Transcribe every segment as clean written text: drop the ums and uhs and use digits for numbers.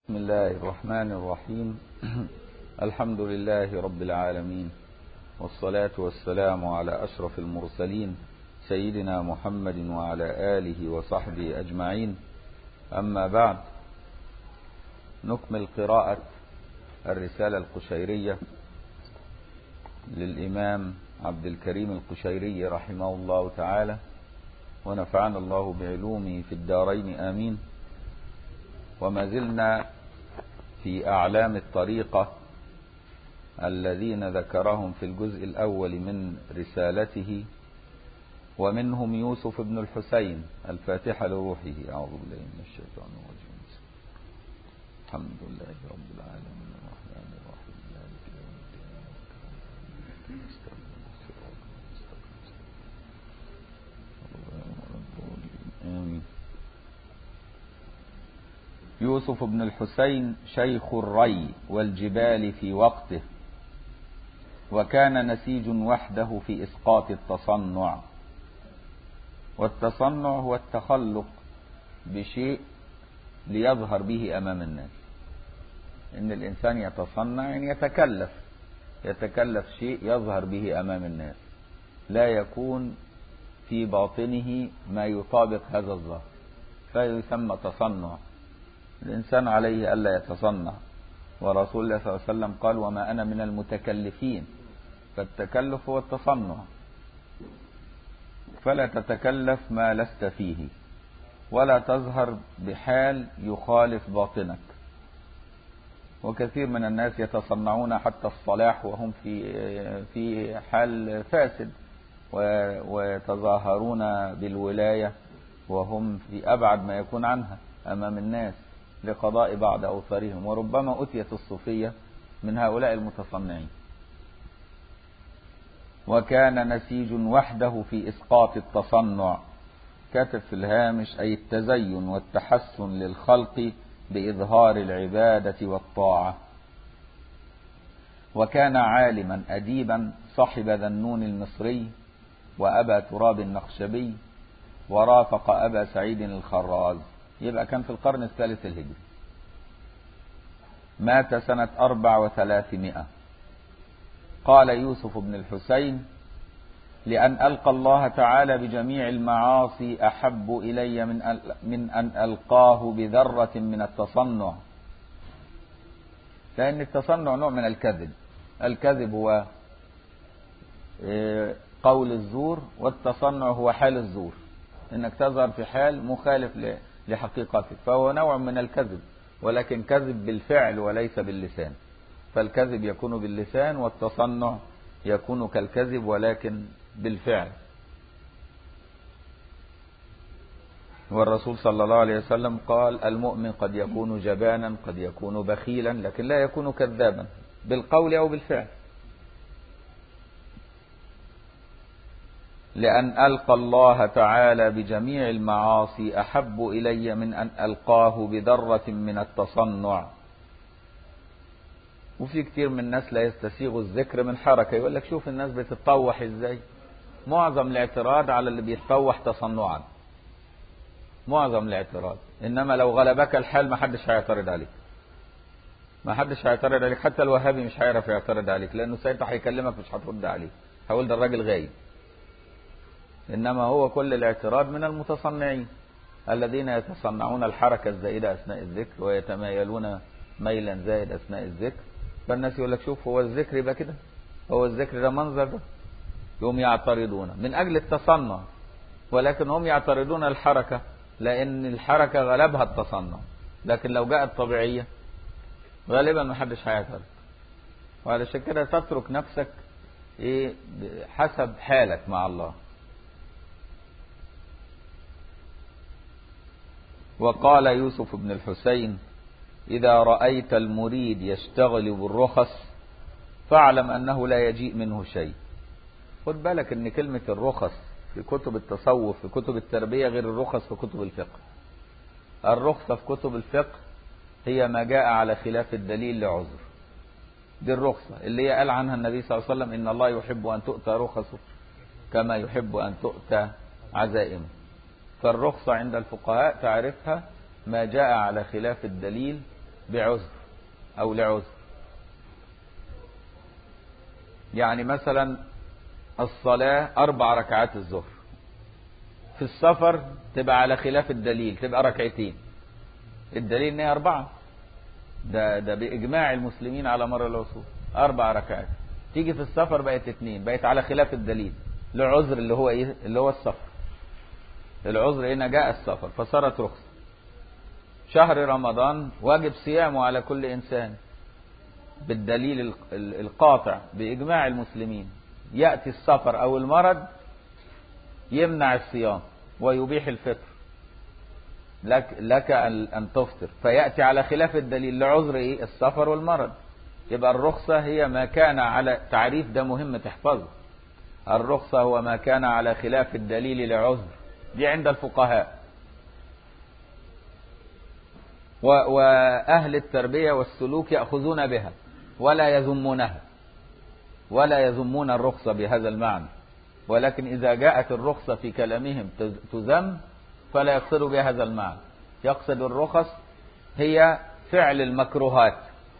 بسم الله الرحمن الرحيم. الحمد لله رب العالمين، والصلاة والسلام على أشرف المرسلين سيدنا محمد وعلى آله وصحبه أجمعين. أما بعد، نكمل قراءة الرسالة القشيرية للإمام عبد الكريم القشيري رحمه الله تعالى، ونفعنا الله بعلومه في الدارين آمين. وما زلنا في أعلام الطريقة الذين ذكرهم في الجزء الأول من رسالته، ومنهم يوسف بن الحسين. الفاتحة لروحه. أعوذ بالله من الشيطان الرجيم. الحمد لله رب العالمين الرحمن الرحيم مالك يوم الدين. آمين. يوسف بن الحسين شيخ الري والجبال في وقته، وكان نسيج وحده في إسقاط التصنع. والتصنع هو التخلق بشيء ليظهر به أمام الناس. إن الإنسان يتصنع يعني يتكلف شيء يظهر به أمام الناس، لا يكون في باطنه ما يطابق هذا الظاهر، فيسمى تصنع. الإنسان عليه ألا يتصنع، ورسول الله صلى الله عليه وسلم قال: وما أنا من المتكلفين. فالتكلف هو التصنع، فلا تتكلف ما لست فيه، ولا تظهر بحال يخالف باطنك. وكثير من الناس يتصنعون حتى الصلاح وهم في حال فاسد، ويتظاهرون بالولاية وهم في أبعد ما يكون عنها أمام الناس لقضاء بعض أوثارهم. وربما أتيت الصوفية من هؤلاء المتصنعين. وكان نسيج وحده في إسقاط التصنع. كتب في الهامش: أي التزين والتحسن للخلق بإظهار العبادة والطاعة. وكان عالما أديبا، صحب ذنون المصري وأبا تراب النخشبي، ورافق أبا سعيد الخراز. يبقى كان في القرن الثالث الهجري. مات سنة 400. قال يوسف بن الحسين: لأن ألقى الله تعالى بجميع المعاصي أحب إلي من أن ألقاه بذرة من التصنع. لأن التصنع نوع من الكذب. الكذب هو قول الزور، والتصنع هو حال الزور، إنك تظهر في حال مخالف لحقيقتك، فهو نوع من الكذب، ولكن كذب بالفعل وليس باللسان. فالكذب يكون باللسان، والتصنع يكون كالكذب ولكن بالفعل. والرسول صلى الله عليه وسلم قال: المؤمن قد يكون جبانا، قد يكون بخيلا، لكن لا يكون كذابا بالقول أو بالفعل. لأن ألقى الله تعالى بجميع المعاصي أحب إلي من أن ألقاه بذرة من التصنع. وفي كتير من الناس لا يستسيغ الذكر من حركة. يقول لك: شوف الناس بتتطوح ازاي. معظم الاعتراض على اللي بيتطوح تصنعا، معظم الاعتراض. إنما لو غلبك الحال ما حدش هيعترض عليك، ما حدش هيعترض عليك. حتى الوهابي مش هيعرف يعترض عليك، لأنه ساعتها هيكلمك مش هترد عليه، هقول ده الراجل غايب. إنما هو كل الاعتراض من المتصنعين الذين يتصنعون الحركة الزائدة أثناء الذكر، ويتمايلون ميلا زائد أثناء الذكر. فالناس يقول لك: شوف، هو الذكر يبقى كده، هو الذكر ده منظر ده. يوم يعترضون من أجل التصنع، ولكن هم يعترضون الحركة لأن الحركة غلبها التصنع. لكن لو جاءت طبيعية غالبا ما حدش هيعترض. وعلشان كده تترك نفسك حسب حالك مع الله. وقال يوسف بن الحسين: إذا رأيت المريد يشتغل بالرخص فاعلم أنه لا يجيء منه شيء. خد بالك أن كلمة الرخص في كتب التصوف في كتب التربية غير الرخص في كتب الفقه. الرخصة في كتب الفقه هي ما جاء على خلاف الدليل لعذر. دي الرخصة اللي هي قال عنها النبي صلى الله عليه وسلم: إن الله يحب أن تؤتى رخصه كما يحب أن تؤتى عزائمه. فالرخصة عند الفقهاء تعرفها ما جاء على خلاف الدليل بعذر أو لعذر. يعني مثلا الصلاة 4 ركعات الظهر، في السفر تبقى على خلاف الدليل، تبقى 2 الدليل ان هي 4. ده بإجماع المسلمين على مر العصور 4 ركعات. تيجي في السفر بقت 2، بقت على خلاف الدليل لعذر اللي هو ايه؟ اللي هو السفر. العذر هنا جاء السفر فصارت رخصة. شهر رمضان واجب صيامه على كل إنسان بالدليل القاطع بإجماع المسلمين. يأتي السفر أو المرض يمنع الصيام ويبيح الفطر، لك أن تفطر، فيأتي على خلاف الدليل لعذر إيه؟ السفر والمرض. يبقى الرخصة هي ما كان على تعريف، ده مهم تحفظه. الرخصة هو ما كان على خلاف الدليل لعذر، دي عند الفقهاء. وأهل التربية والسلوك يأخذون بها ولا يذمونها، ولا يذمون الرخصة بهذا المعنى. ولكن إذا جاءت الرخصة في كلامهم تذم فلا يقصد بها هذا المعنى. يقصد الرخص هي فعل المكروهات.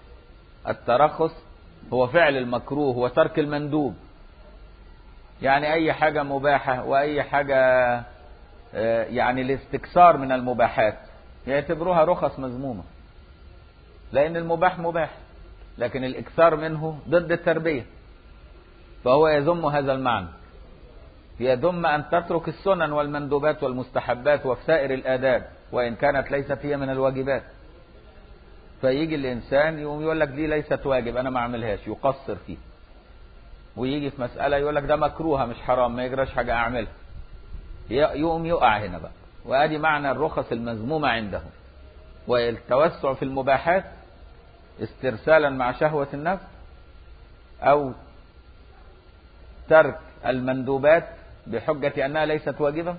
الترخص هو فعل المكروه وترك المندوب. يعني أي حاجة مباحة وأي حاجة يعني الاستكثار من المباحات يعتبروها رخص مذمومة، لأن المباح مباح، لكن الإكثار منه ضد التربية، فهو يذم هذا المعنى. يذم أن تترك السنن والمندوبات والمستحبات وسائر الآداب وإن كانت ليست هي من الواجبات. فيجي الإنسان يقوم يقول لك دي ليست واجب أنا ما أعملهاش، يقصر فيه. ويجي في مسألة يقول لك ده مكروهة مش حرام ما يجراش حاجة أعملها، يقوم يقع هنا بقى. وأدي معنى الرخص المذمومة عندهم. والتوسع في المباحات استرسالا مع شهوة النفس، أو ترك المندوبات بحجة أنها ليست واجبة،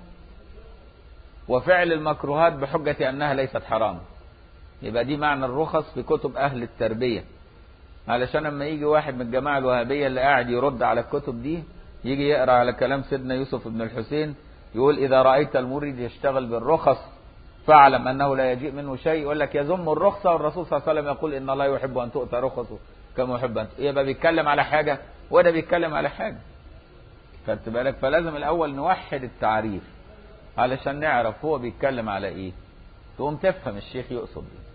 وفعل المكروهات بحجة أنها ليست حرام. يبقى دي معنى الرخص في كتب أهل التربية. علشان لما يجي واحد من الجماعة الوهابية اللي قاعد يرد على الكتب دي، يجي يقرأ على كلام سيدنا يوسف بن الحسين يقول إذا رأيت المريد يشتغل بالرخص فاعلم أنه لا يجيء منه شيء. يقول لك يذم الرخصة، والرسول صلى الله عليه وسلم يقول إن الله يحب أن تؤتى رخصه كما يحب أن تؤتى. يبقى بيتكلم على حاجة وده بيتكلم على حاجة. خدت بالك؟ فلازم الأول نوحد التعريف علشان نعرف هو بيتكلم على إيه، تقوم تفهم الشيخ يقصد إيه.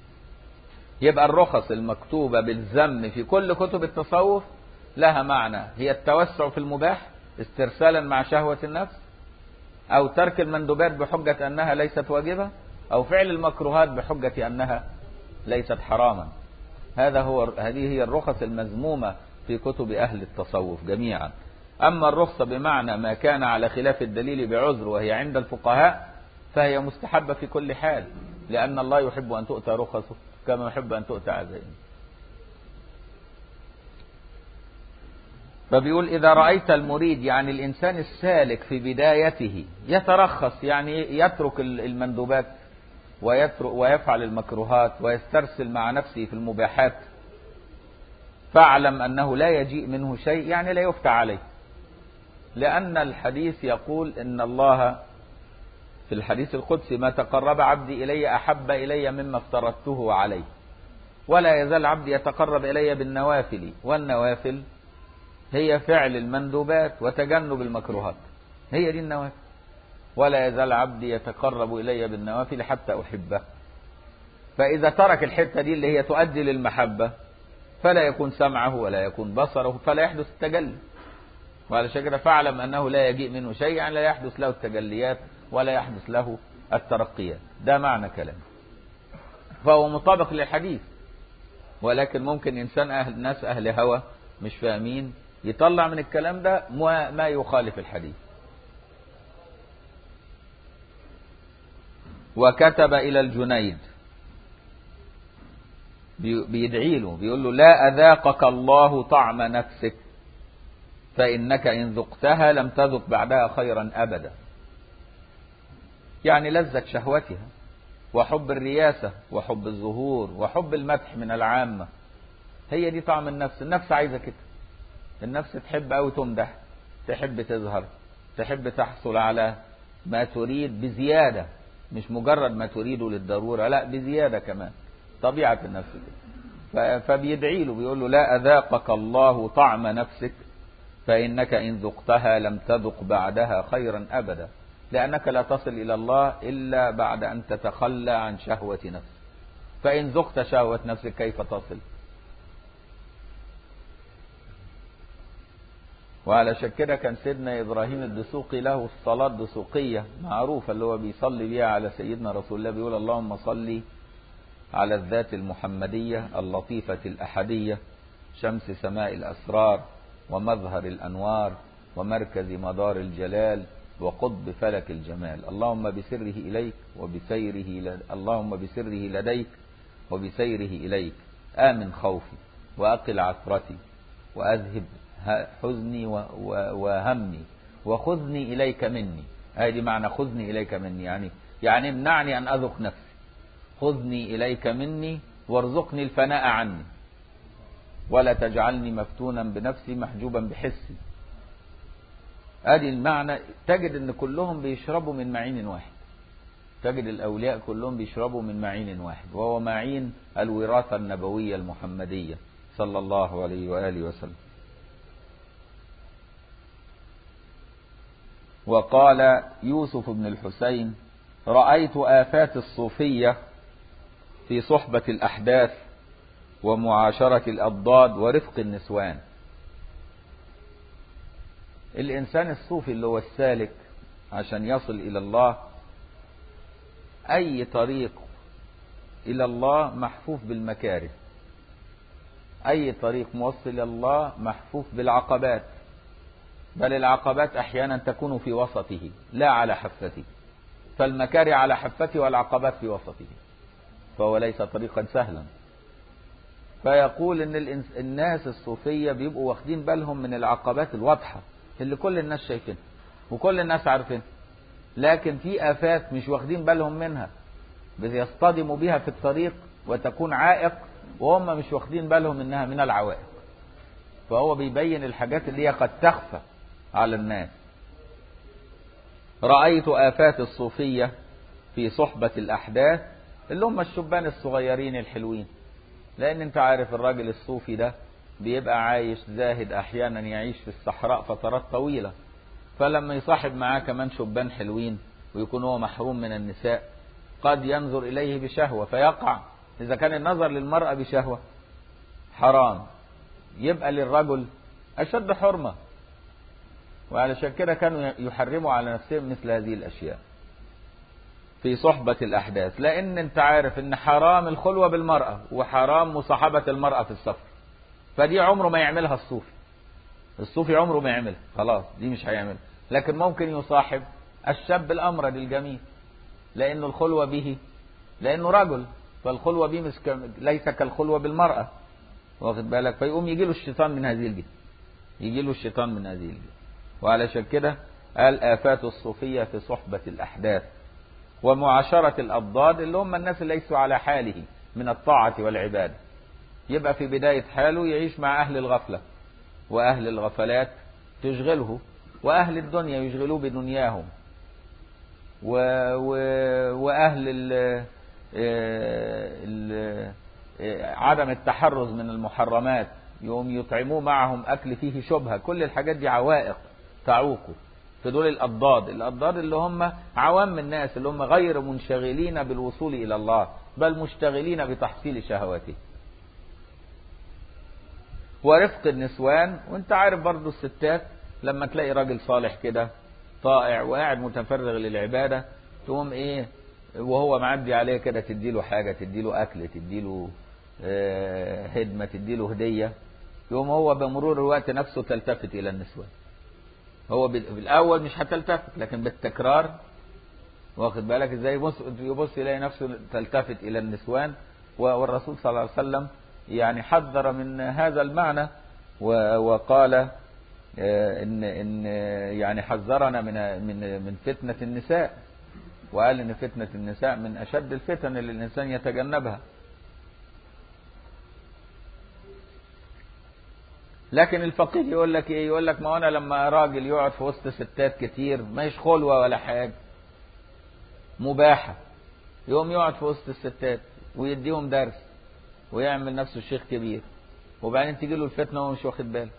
يبقى الرخص المكتوبة بالذم في كل كتب التصوف لها معنى، هي التوسع في المباح استرسالا مع شهوة النفس، أو ترك المندوبات بحجة أنها ليست واجبة، أو فعل المكروهات بحجة أنها ليست حراما. هذه هي الرخص المذمومة في كتب أهل التصوف جميعا. أما الرخصة بمعنى ما كان على خلاف الدليل بعذر وهي عند الفقهاء فهي مستحبة في كل حال، لأن الله يحب أن تؤتى رخصه كما يحب أن تؤتى عزائمه. فبيقول إذا رأيت المريد يعني الإنسان السالك في بدايته يترخص، يعني يترك المندوبات ويفعل المكروهات ويسترسل مع نفسه في المباحات، فاعلم أنه لا يجيء منه شيء، يعني لا يفتى عليه. لأن الحديث يقول إن الله في الحديث القدسي ما تقرب عبدي إلي أحب إلي مما افترضته عليه، ولا يزال عبدي يتقرب إلي بالنوافل، والنوافل هي فعل المندوبات وتجنب المكروهات، هي دي النوافل. ولا يزال عبدي يتقرب إلي بالنوافل حتى أحبه. فإذا ترك الحتة دي اللي هي تؤدي للمحبة فلا يكون سمعه ولا يكون بصره، فلا يحدث التجلي. وعلى شكرا فاعلم أنه لا يجيء منه شيء، يعني لا يحدث له التجليات ولا يحدث له الترقيات. ده معنى كلام، فهو مطابق للحديث. ولكن ممكن إنسان ناس أهل هوى مش فاهمين يطلع من الكلام ده ما يخالف الحديث. وكتب إلى الجنيد بيدعي له، بيقول له لا أذاقك الله طعم نفسك، فإنك إن ذقتها لم تذق بعدها خيرا أبدا. يعني لذة شهوتها وحب الرياسة وحب الظهور وحب المدح من العامة، هي دي طعم النفس. النفس عايزة كده، النفس تحب أو تمدح، تحب تظهر، تحب تحصل على ما تريد بزيادة، مش مجرد ما تريده للضرورة، لا بزيادة كمان. طبيعة النفس كده. فبيدعي له بيقول له لا أذاقك الله طعم نفسك فإنك إن ذقتها لم تذق بعدها خيرا أبدا، لأنك لا تصل إلى الله إلا بعد أن تتخلى عن شهوة نفسك، فإن ذقت شهوة نفسك كيف تصل؟ وعلى كده كان سيدنا إبراهيم الدسوقي له الصلاة الدسوقية معروفة اللي هو بيصلي بيها على سيدنا رسول الله، بيقول اللهم صل على الذات المحمدية اللطيفة الأحدية شمس سماء الأسرار ومظهر الأنوار ومركز مدار الجلال وقطب فلك الجمال، اللهم بسره إليك اللهم بسره لديك وبسيره إليك آمن خوفي وأقل عثرتي وأذهب حزني وهمي وخذني إليك مني. هذه معنى خذني إليك مني، يعني امنعني أن أذق نفسي، خذني إليك مني وارزقني الفناء عني ولا تجعلني مفتونا بنفسي محجوبا بحسي. هذه المعنى. تجد ان كلهم بيشربوا من معين واحد، تجد الأولياء كلهم بيشربوا من معين واحد، وهو معين الوراثة النبوية المحمدية صلى الله عليه وآله وسلم. وقال يوسف بن الحسين رأيت آفات الصوفية في صحبة الأحداث ومعاشرة الأضداد ورفق النسوان. الإنسان الصوفي اللي هو السالك عشان يصل إلى الله، أي طريق إلى الله محفوف بالمكاره، أي طريق موصل إلى الله محفوف بالعقبات، بل العقبات أحيانا تكون في وسطه لا على حفته، فالمكاره على حفته والعقبات في وسطه، فهو ليس طريقا سهلا. فيقول ان الناس الصوفية بيبقوا واخدين بالهم من العقبات الواضحة اللي كل الناس شايفينها وكل الناس عارفينها، لكن في آفات مش واخدين بالهم منها بيصطدموا بها في الطريق وتكون عائق وهم مش واخدين بالهم انها من العوائق. فهو بيبين الحاجات اللي هي قد تخفى على الناس. رأيت آفات الصوفية في صحبة الأحداث اللي هم الشبان الصغيرين الحلوين، لأن انت عارف الراجل الصوفي ده بيبقى عايش زاهد، أحيانا يعيش في الصحراء فترات طويلة، فلما يصاحب معاه كمان شبان حلوين ويكون هو محروم من النساء قد ينظر إليه بشهوة فيقع. إذا كان النظر للمرأة بشهوة حرام، يبقى للرجل أشد حرمة، وعلشان كده كانوا يحرموا على نفسهم مثل هذه الأشياء في صحبة الأحداث، لأن أنت عارف أن حرام الخلوة بالمرأة وحرام مصاحبة المرأة في السفر، فدي عمره ما يعملها الصوفي عمره ما يعملها، خلاص دي مش هيعملها. لكن ممكن يصاحب الشاب الأمرد الجميل، لأنه الخلوة به لأنه رجل، فالخلوة به ليس كالخلوة بالمرأة، واخد بالك؟ فيقوم يجيله الشيطان من هذه الجهة، وعلشان كده قال آفات الصوفية في صحبة الأحداث ومعاشرة الأضداد اللي هم الناس اللي ليسوا على حاله من الطاعة والعبادة. يبقى في بداية حاله يعيش مع أهل الغفلة وأهل الغفلات تشغله، وأهل الدنيا يشغلوه بدنياهم، وأهل عدم التحرز من المحرمات يوم يطعموه معهم أكل فيه شبهة. كل الحاجات دي عوائق تعوقه. في دول الأضداد اللي هم عوام الناس اللي هم غير منشغلين بالوصول إلى الله، بل مشتغلين بتحصيل شهواته. ورفق النسوان، وانت عارف برضو الستات لما تلاقي راجل صالح كده طائع وقاعد متفرغ للعبادة، تقوم ايه وهو معدي عليه كده تديله حاجة، تديله أكل، تديله هدمة، تديله هدية، يقوم هو بمرور الوقت نفسه تلتفت إلى النسوان. هو بالأول مش هتلتفت، لكن بالتكرار واخد بالك ازاي يبص يلاقي نفسه تلتفت إلى النسوان. والرسول صلى الله عليه وسلم يعني حذر من هذا المعنى، وقال إن يعني حذرنا من فتنة النساء، وقال إن فتنة النساء من أشد الفتن اللي الإنسان يتجنبها. لكن الفقيه يقول لك ايه؟ يقول لك ما انا لما راجل يقعد في وسط ستات كتير ما هيش خلوه ولا حاجه، مباحه، يقوم يقعد في وسط الستات ويديهم درس ويعمل نفسه شيخ كبير، وبعدين تيجي له الفتنة وهو مش واخد باله.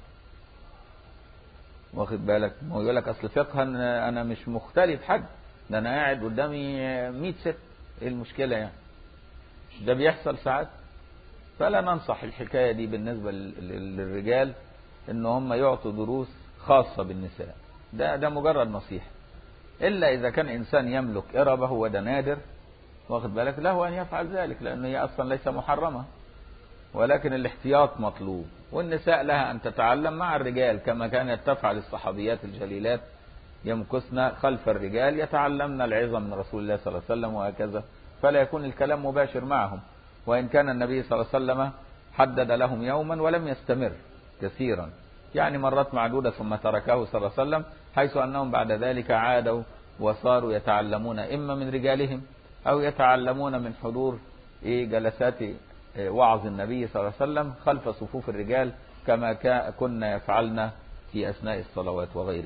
واخد بالك؟ ما هو يقول لك اصل فقها انا مش مختلف حد، ده انا قاعد قدامي 100 ست، ايه المشكلة يعني؟ مش ده بيحصل ساعات؟ فلا ننصح الحكاية دي بالنسبة للرجال ان هم يعطوا دروس خاصة بالنساء، ده مجرد نصيحة. الا اذا كان انسان يملك اربه، وده نادر، واخد بالك، له ان يفعل ذلك، لانه هي اصلا ليس محرمة، ولكن الاحتياط مطلوب. والنساء لها ان تتعلم مع الرجال كما كانت تفعل الصحابيات الجليلات، يمكثن خلف الرجال يتعلمن العظة من رسول الله صلى الله عليه وسلم وهكذا، فلا يكون الكلام مباشر معهم. وإن كان النبي صلى الله عليه وسلم حدد لهم يوما ولم يستمر كثيرا، يعني مرات معدودة ثم تركه صلى الله عليه وسلم، حيث أنهم بعد ذلك عادوا وصاروا يتعلمون إما من رجالهم أو يتعلمون من حضور جلسات وعظ النبي صلى الله عليه وسلم خلف صفوف الرجال، كما كنا يفعلن في أثناء الصلوات وغيره.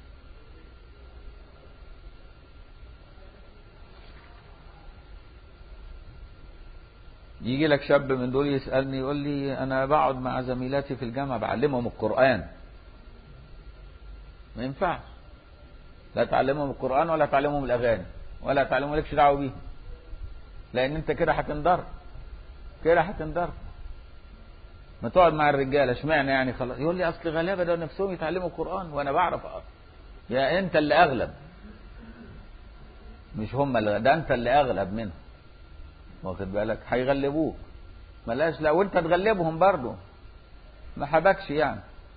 يجي لك شاب من دول يسألني يقول لي أنا بقعد مع زميلاتي في الجامعة بعلمهم القرآن. ما ينفعش، لا تعلمهم القرآن ولا تعلمهم الأغاني ولا تعلمهم، لكش دعوة بيه، لأن أنت كده هتنضر، كده هتنضر. ما تقعد مع الرجالة، اشمعنى يعني؟ خلاص يقول لي أصل غلابة ده نفسهم يتعلموا القرآن وأنا بعرف. يا أنت اللي أغلب، مش هم اللي، ده أنت اللي أغلب منهم، واخد بالك؟ هيغلبوك، ملاش، لا وأنت تغلبهم برضو، ما حبكش يعني.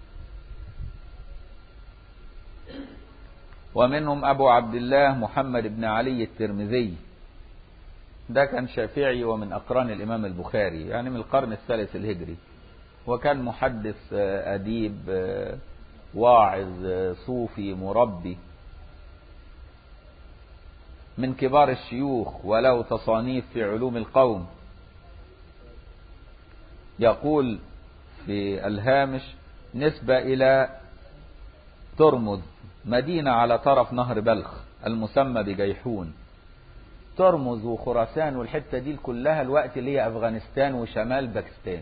ومنهم أبو عبد الله محمد بن علي الترمذي، ده كان شافعي ومن أقران الإمام البخاري، يعني من القرن الثالث الهجري، وكان محدث أديب واعظ صوفي مربي، من كبار الشيوخ، وله تصانيف في علوم القوم. يقول في الهامش نسبة إلى ترمذ، مدينة على طرف نهر بلخ المسمى بجيحون. ترمذ وخراسان والحتة دي كلها الوقت اللي هي أفغانستان وشمال باكستان،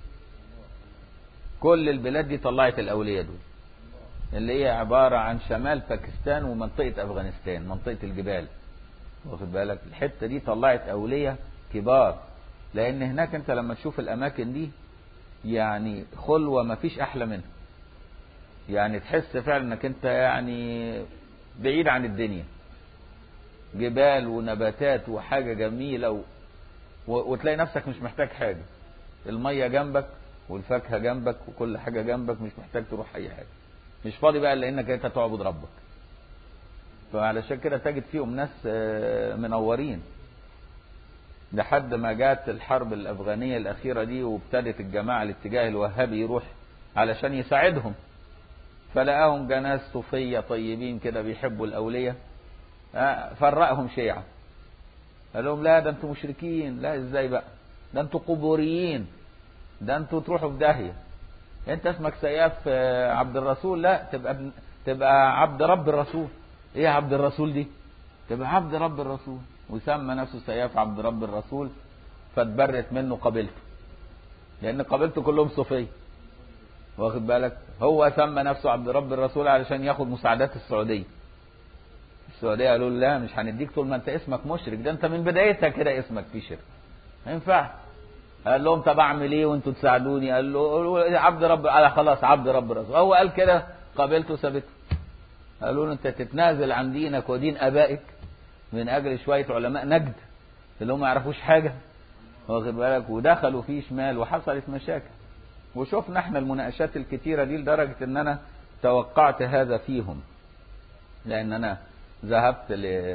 كل البلاد دي طلعت الأولياء دول، اللي هي عبارة عن شمال باكستان ومنطقة أفغانستان، منطقة الجبال، واخد بالك؟ الحتة دي طلعت أولياء كبار، لأن هناك أنت لما تشوف الأماكن دي يعني خلوة ما فيش أحلى منها، يعني تحس فعلا أنك أنت يعني بعيد عن الدنيا، جبال ونباتات وحاجة جميلة وتلاقي نفسك مش محتاج حاجة، المية جنبك والفاكهة جنبك وكل حاجة جنبك، مش محتاج تروح أي حاجة، مش فاضي بقى لأنك أنت تعبد ربك. فعلشان كده تجد فيهم ناس منورين، لحد ما جات الحرب الأفغانية الأخيرة دي وابتدت الجماعة الاتجاه الوهابي يروح علشان يساعدهم، فلقاهم جناس صوفية طيبين كده بيحبوا الأولية، فرقهم شيعة، قال لهم لا ده انتوا مشركين، لا ازاي بقى، ده انتوا قبوريين، ده انتوا تروحوا في داهية، انت اسمك سياف عبد الرسول، لا تبقى عبد رب الرسول. ايه عبد الرسول دي؟ تبقى عبد رب الرسول. وسمى نفسه سياف عبد رب الرسول، فاتبرت منه قبيلته، لان قبيلته كلهم صوفيه، واخد بالك؟ هو سمى نفسه عبد رب الرسول علشان ياخد مساعدات السعوديه. السعوديه قالوا له لا مش هنديك طول ما انت اسمك مشرك، ده انت من بدايتها كده اسمك في شرك، ما ينفعش. قال لهم طب اعمل ايه وانتوا تساعدوني؟ قال له عبد رب، قال خلاص عبد رب الرسول. هو قال كده، قبيلته سابته. قالوا له انت تتنازل عن دينك ودين ابائك من اجل شويه علماء نجد اللي هم ما يعرفوش حاجه، واخد بالك؟ ودخلوا فيه شمال وحصلت مشاكل، وشفنا احنا المناقشات الكتيره دي، لدرجه ان انا توقعت هذا فيهم، لان انا ذهبت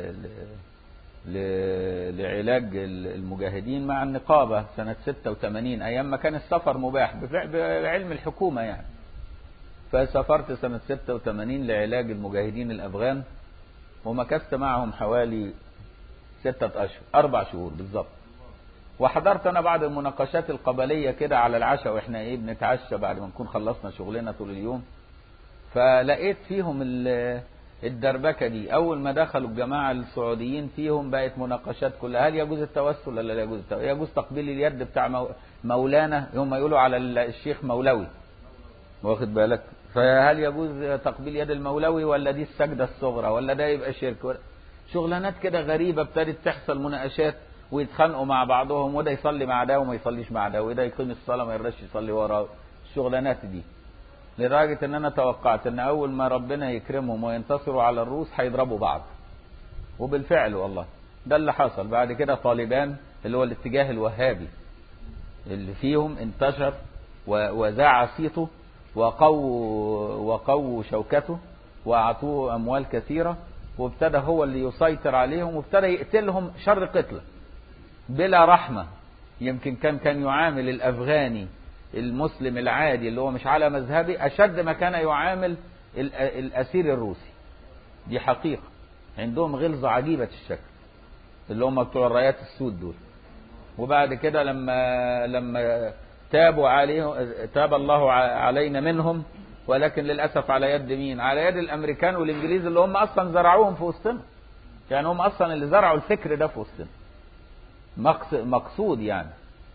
لعلاج المجاهدين مع النقابه سنه 86 ايام ما كان السفر مباح بعلم الحكومه يعني. فسافرت سنة 86 لعلاج المجاهدين الأفغان، ومكثت معهم حوالي 6 أشهر، 4 شهور بالضبط. وحضرت أنا بعض المناقشات القبلية كده على العشاء، وإحنا بنتعشى بعد ما نكون خلصنا شغلنا طول اليوم. فلقيت فيهم الدربكة دي أول ما دخلوا الجماعة السعوديين فيهم بقت مناقشات كلها، هل يجوز التوسل ولا لا يجوز التوسل؟ يجوز تقبيل اليد بتاع مولانا، هم يقولوا على الشيخ مولوي، واخد بالك؟ فهل يجوز تقبيل يد المولوي ولا دي السجدة الصغرى ولا ده يبقى شرك؟ شغلانات كده غريبة ابتدت تحصل مناقشات ويتخانقوا مع بعضهم، وده يصلي مع ده وما يصليش مع ده، وده يقيم الصلاة ما يرضاش يصلي وراه، الشغلانات دي. لدرجة ان انا توقعت ان اول ما ربنا يكرمهم وينتصروا على الروس هيضربوا بعض، وبالفعل والله ده اللي حصل. بعد كده طالبان اللي هو الاتجاه الوهابي اللي فيهم انتشر وذاع صيته وقووا شوكته واعطوه اموال كثيرة، وابتدى هو اللي يسيطر عليهم، وابتدى يقتلهم شر قتله بلا رحمة. يمكن كان يعامل الافغاني المسلم العادي اللي هو مش على مذهبي اشد ما كان يعامل الاسير الروسي. دي حقيقة، عندهم غلظة عجيبة الشكل اللي هم بتوع الرايات السود دول. وبعد كده لما تابوا عليه تاب الله علينا منهم، ولكن للأسف على يد مين؟ على يد الأمريكان والإنجليز اللي هم أصلا زرعوهم في وسطنا. يعني هم أصلا اللي زرعوا الفكر ده في وسطنا، مقصود يعني.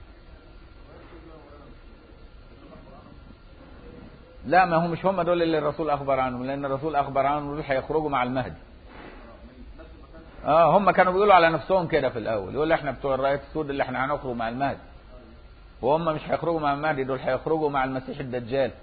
لا، ما هم مش هم دول اللي الرسول أخبر عنهم، لأن الرسول أخبر عنهم دول هيخرجوا مع المهدي. هم كانوا بيقولوا على نفسهم كده في الأول، يقول احنا بتوع الرايات السود اللي احنا هنخرج مع المهدي، وهم مش هيخرجوا مع المهدي، دول هيخرجوا مع المسيح الدجال.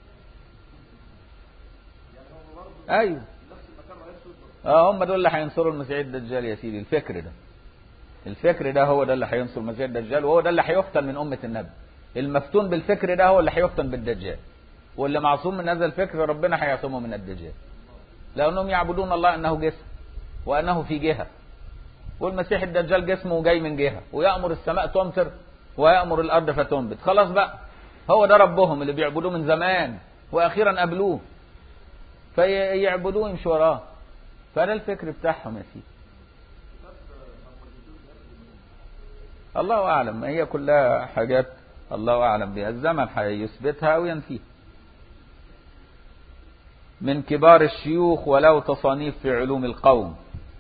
ايوه، هم دول اللي هينصروا المسيح الدجال يا سيدي. الفكر ده هو ده اللي هينصر المسيح الدجال، وهو ده اللي هيفتن من أمة النبي. المفتون بالفكر ده هو اللي هيفتن بالدجال، واللي معصوم من هذا الفكر ربنا هيعصمه من الدجال، لأنهم يعبدون الله أنه جسم وأنه في جهة، والمسيح الدجال جسمه جاي من جهة، ويأمر السماء تمطر ويأمر الأرض فتنبت. خلاص بقى، هو ده ربهم اللي بيعبدوه من زمان، وأخيرا قابلوه فيعبدوه يمشوا وراه. فده الفكر بتاعهم يا سيدي. الله أعلم، هي كلها حاجات الله أعلم بها، الزمن هيثبتها أو ينفيها. من كبار الشيوخ وله تصانيف في علوم القوم،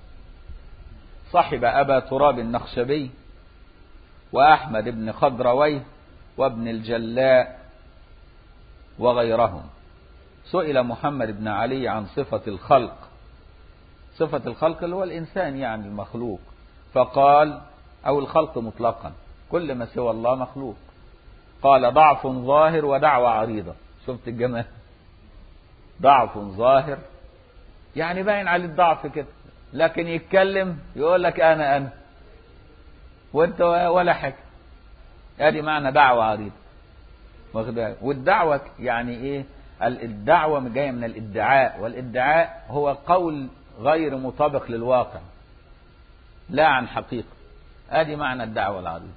صحب أبا تراب النخشبي وأحمد بن خضرويه وابن الجلاء وغيرهم. سئل محمد بن علي عن صفة الخلق، صفة الخلق اللي هو الإنسان يعني المخلوق، فقال أو الخلق مطلقا كل ما سوى الله مخلوق. قال ضعف ظاهر ودعوة عريضة. شفت الجمال؟ ضعف ظاهر يعني باين عليه الضعف كده، لكن يتكلم يقول لك أنا وانت ولا حاجة. ادي معنى دعوة عريضة. والدعوة يعني ايه؟ الدعوة جاية من الادعاء، والادعاء هو قول غير مطابق للواقع لا عن حقيقة. ادي معنى الدعوة العريضة.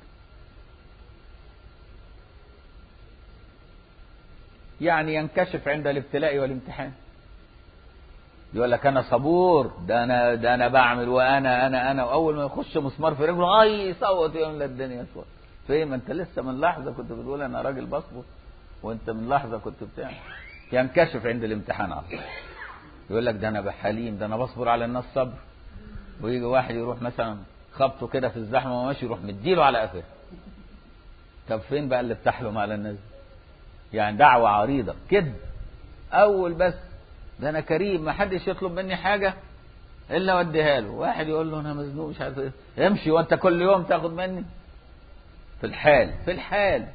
يعني ينكشف عند الابتلاء والامتحان، يقول لك انا صبور، ده انا بعمل، وانا واول ما يخش مسمار في رجله يصوت يوم الدنيا اسود. فين ما انت لسه من لحظه كنت بتقول انا راجل بصبر، وانت من لحظه كنت بتعمل. ينكشف عند الامتحان على طول، يقول لك ده انا بحليم، ده انا بصبر على الناس صبر. ويجي واحد يروح مثلا خبطه كده في الزحمه وماشي، يروح مديله على قفاه. طب فين بقى اللي بتحلم على الناس؟ يعني دعوه عريضه كده. اول بس ده انا كريم ما حدش يطلب مني حاجه الا وديها له. واحد يقول له انا مزنوق مش عارف ايه، امشي وانت كل يوم تاخد مني. في الحال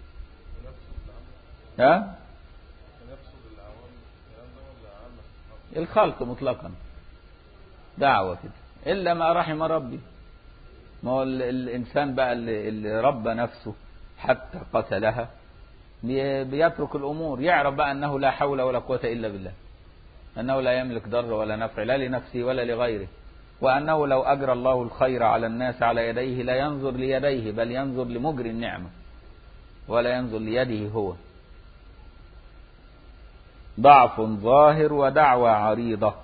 ها الخلق مطلقا دعوه كده، الا ما رحم ربي. ما هو الانسان بقى اللي ربى نفسه حتى قتلها بيترك الامور، يعرف بقى انه لا حول ولا قوه الا بالله، أنه لا يملك ضر ولا نفع لا لنفسه ولا لغيره، وأنه لو أجرى الله الخير على الناس على يديه لا ينظر ليديه بل ينظر لمجري النعمة ولا ينظر ليده هو. ضعف ظاهر ودعوة عريضة.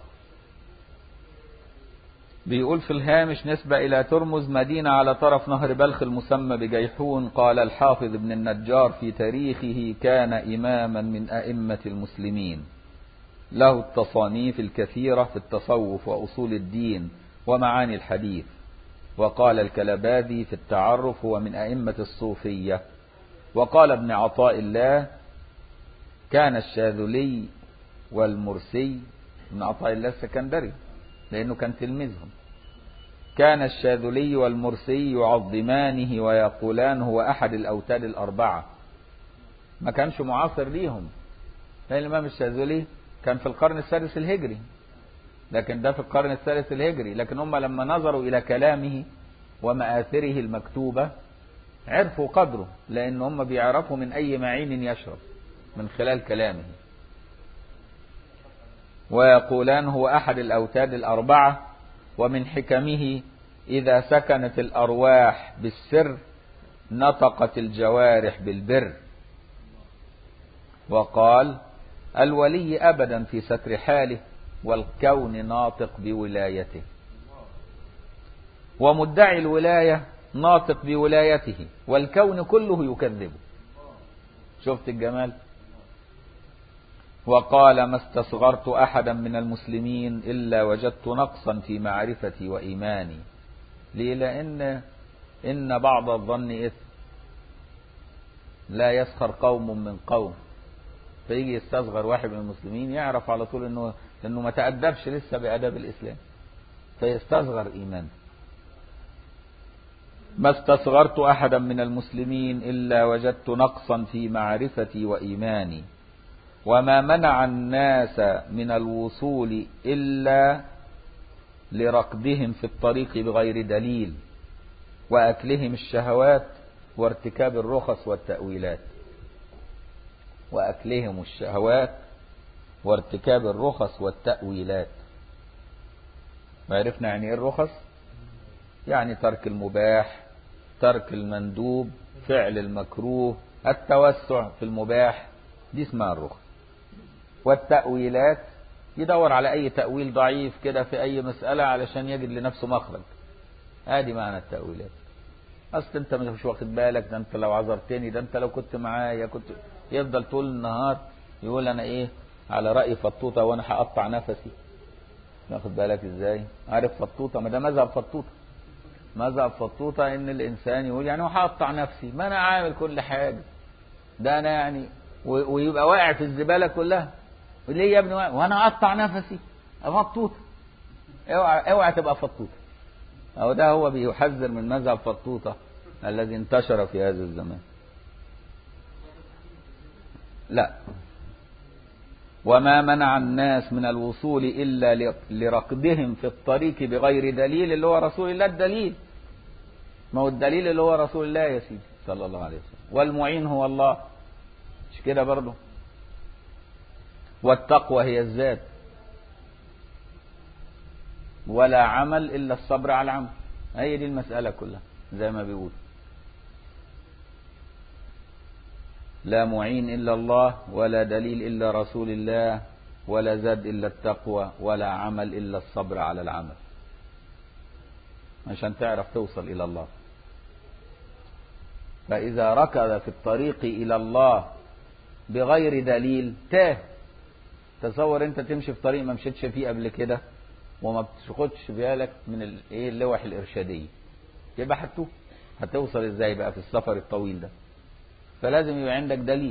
بيقول في الهامش نسبة إلى ترمز، مدينة على طرف نهر بلخ المسمى بجيحون. قال الحافظ ابن النجار في تاريخه كان إماما من أئمة المسلمين. له التصانيف الكثيرة في التصوف وأصول الدين ومعاني الحديث. وقال الكلباذي في التعرف هو من أئمة الصوفية. وقال ابن عطاء الله كان الشاذلي والمرسي، ابن عطاء الله السكندري لأنه كان تلميذهم، كان الشاذلي والمرسي يعظمانه ويقولان هو أحد الأوتاد الأربعة. ما كانش معاصر ليهم، لأن الإمام الشاذلي كان في القرن السادس الهجري، لكن ده في القرن الثالث الهجري. لكن هم لما نظروا إلى كلامه ومآثره المكتوبة عرفوا قدره، لأن هم بيعرفوا من أي معين يشرب من خلال كلامه. ويقولان هو أحد الأوتاد الأربعة. ومن حكمه إذا سكنت الأرواح بالسر نطقت الجوارح بالبر. وقال الولي أبدا في ستر حاله والكون ناطق بولايته. ومدعي الولاية ناطق بولايته والكون كله يكذبه. شفت الجمال؟ وقال ما استصغرت أحدا من المسلمين إلا وجدت نقصا في معرفتي وإيماني. ليه؟ لأن إن بعض الظن إثم، لا يسخر قوم من قوم. فيجي يستصغر واحد من المسلمين يعرف على طول إنه ما تأدبش لسه بأدب الإسلام، فيستصغر إيمانه. ما استصغرت أحدا من المسلمين إلا وجدت نقصا في معرفتي وإيماني. وما منع الناس من الوصول إلا لركضهم في الطريق بغير دليل وأكلهم الشهوات وارتكاب الرخص والتأويلات. وأكلهم الشهوات وارتكاب الرخص والتأويلات. وعرفنا يعني إيه الرخص؟ يعني ترك المباح، ترك المندوب، فعل المكروه، التوسع في المباح، دي اسمها الرخص. والتأويلات يدور على أي تأويل ضعيف كده في أي مسألة علشان يجد لنفسه مخرج. هذه معنى التأويلات. أصل أنت مش واخد بالك، ده أنت لو عذرتني، ده أنت لو كنت معايا كنت. يفضل طول النهار يقول أنا إيه على رأي فطوطة وأنا هقطع نفسي. واخد بالك إزاي؟ عارف فطوطة؟ ما ده مذهب فطوطة. مذهب فطوطة إن الإنسان يقول يعني هقطع نفسي، ما أنا عامل كل حاجة، ده أنا يعني ويبقى واقع في الزبالة كلها. ليه يا ابني وانا اقطع نفسي؟ فطوطه. اوعى تبقى فطوطه. او ده هو بيحذر من مذهب فطوطه الذي انتشر في هذا الزمان. لا. وما منع الناس من الوصول الا لركضهم في الطريق بغير دليل، اللي هو رسول الله. الدليل ما هو الدليل اللي هو رسول الله يا سيدي صلى الله عليه وسلم، والمعين هو الله. مش كده برضه؟ والتقوى هي الذات. ولا عمل إلا الصبر على العمل. هي دي المسألة كلها زي ما بيقول. لا معين إلا الله، ولا دليل إلا رسول الله، ولا زاد إلا التقوى، ولا عمل إلا الصبر على العمل، عشان تعرف توصل إلى الله. فإذا ركض في الطريق إلى الله بغير دليل تاه. تصور انت تمشي في طريق ما مشيتش فيه قبل كده وما بتاخدش بالك من اللوح الارشاديه، يبقى هتوصل ازاي بقى في السفر الطويل ده؟ فلازم يبقى عندك دليل.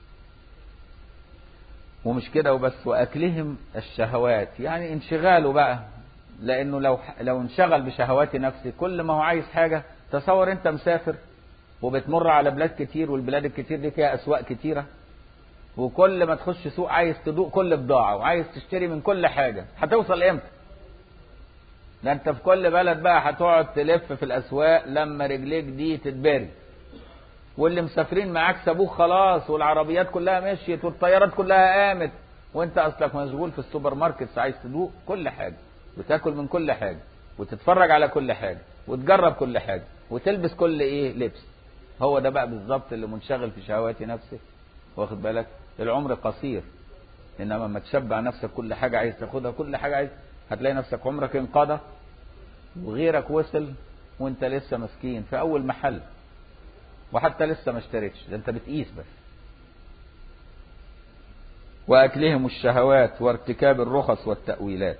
ومش كده وبس، واكلهم الشهوات يعني انشغاله بقى، لانه لو انشغل بشهوات نفسه كل ما هو عايز حاجه. تصور انت مسافر وبتمر على بلاد كتير، والبلاد الكتير دي فيها اسواق كتيره، وكل ما تخش سوق عايز تدوق كل بضاعة وعايز تشتري من كل حاجة. هتوصل امتى؟ ده انت في كل بلد بقى هتقعد تلف في الاسواق لما رجليك دي تتبري، واللي مسافرين معاك سابوك خلاص، والعربيات كلها مشيت والطيارات كلها قامت، وانت اصلك مشغول في السوبر ماركت عايز تدوق كل حاجة وتاكل من كل حاجة وتتفرج على كل حاجة وتجرب كل حاجة وتلبس كل لبس. هو ده بقى بالظبط اللي منشغل في شهوات نفسه. واخد بالك؟ العمر قصير، انما لما تشبع نفسك كل حاجة عايز تاخدها، كل حاجة عايز، هتلاقي نفسك عمرك انقضى وغيرك وصل وانت لسه مسكين في اول محل، وحتى لسه ما اشتريتش، ده انت بتقيس بس. وأكلهم الشهوات وارتكاب الرخص والتأويلات.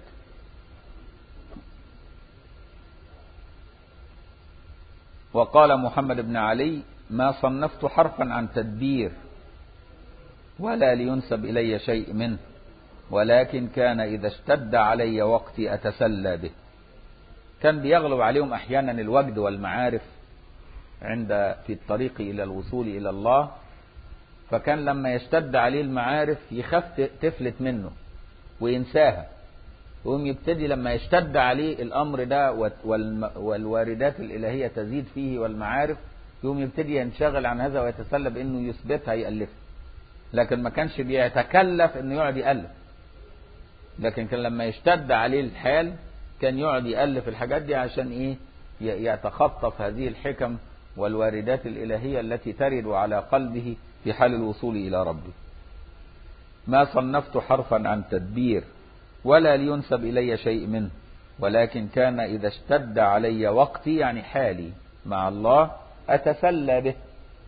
وقال محمد بن علي: ما صنفت حرفا عن تدبير ولا لينسب إلي شيء منه، ولكن كان إذا اشتد علي وقتي أتسلى به. كان بيغلب عليهم أحيانا الوجد والمعارف في الطريق إلى الوصول إلى الله، فكان لما يشتد عليه المعارف يخاف تفلت منه وينساها، وهم يبتدي لما يشتد عليه الأمر ده والواردات الإلهية تزيد فيه والمعارف، يوم يبتدي ينشغل عن هذا ويتسلى بأنه يثبتها يألفها. لكن ما كانش بيتكلف أنه يقعد يألف، لكن كان لما يشتد عليه الحال كان يقعد يألف الحاجات دي عشان إيه؟ يتخطف هذه الحكم والواردات الإلهية التي ترد على قلبه في حال الوصول إلى ربه. ما صنفت حرفا عن تدبير ولا لينسب إلي شيء منه، ولكن كان إذا اشتد علي وقتي يعني حالي مع الله أتسلى به.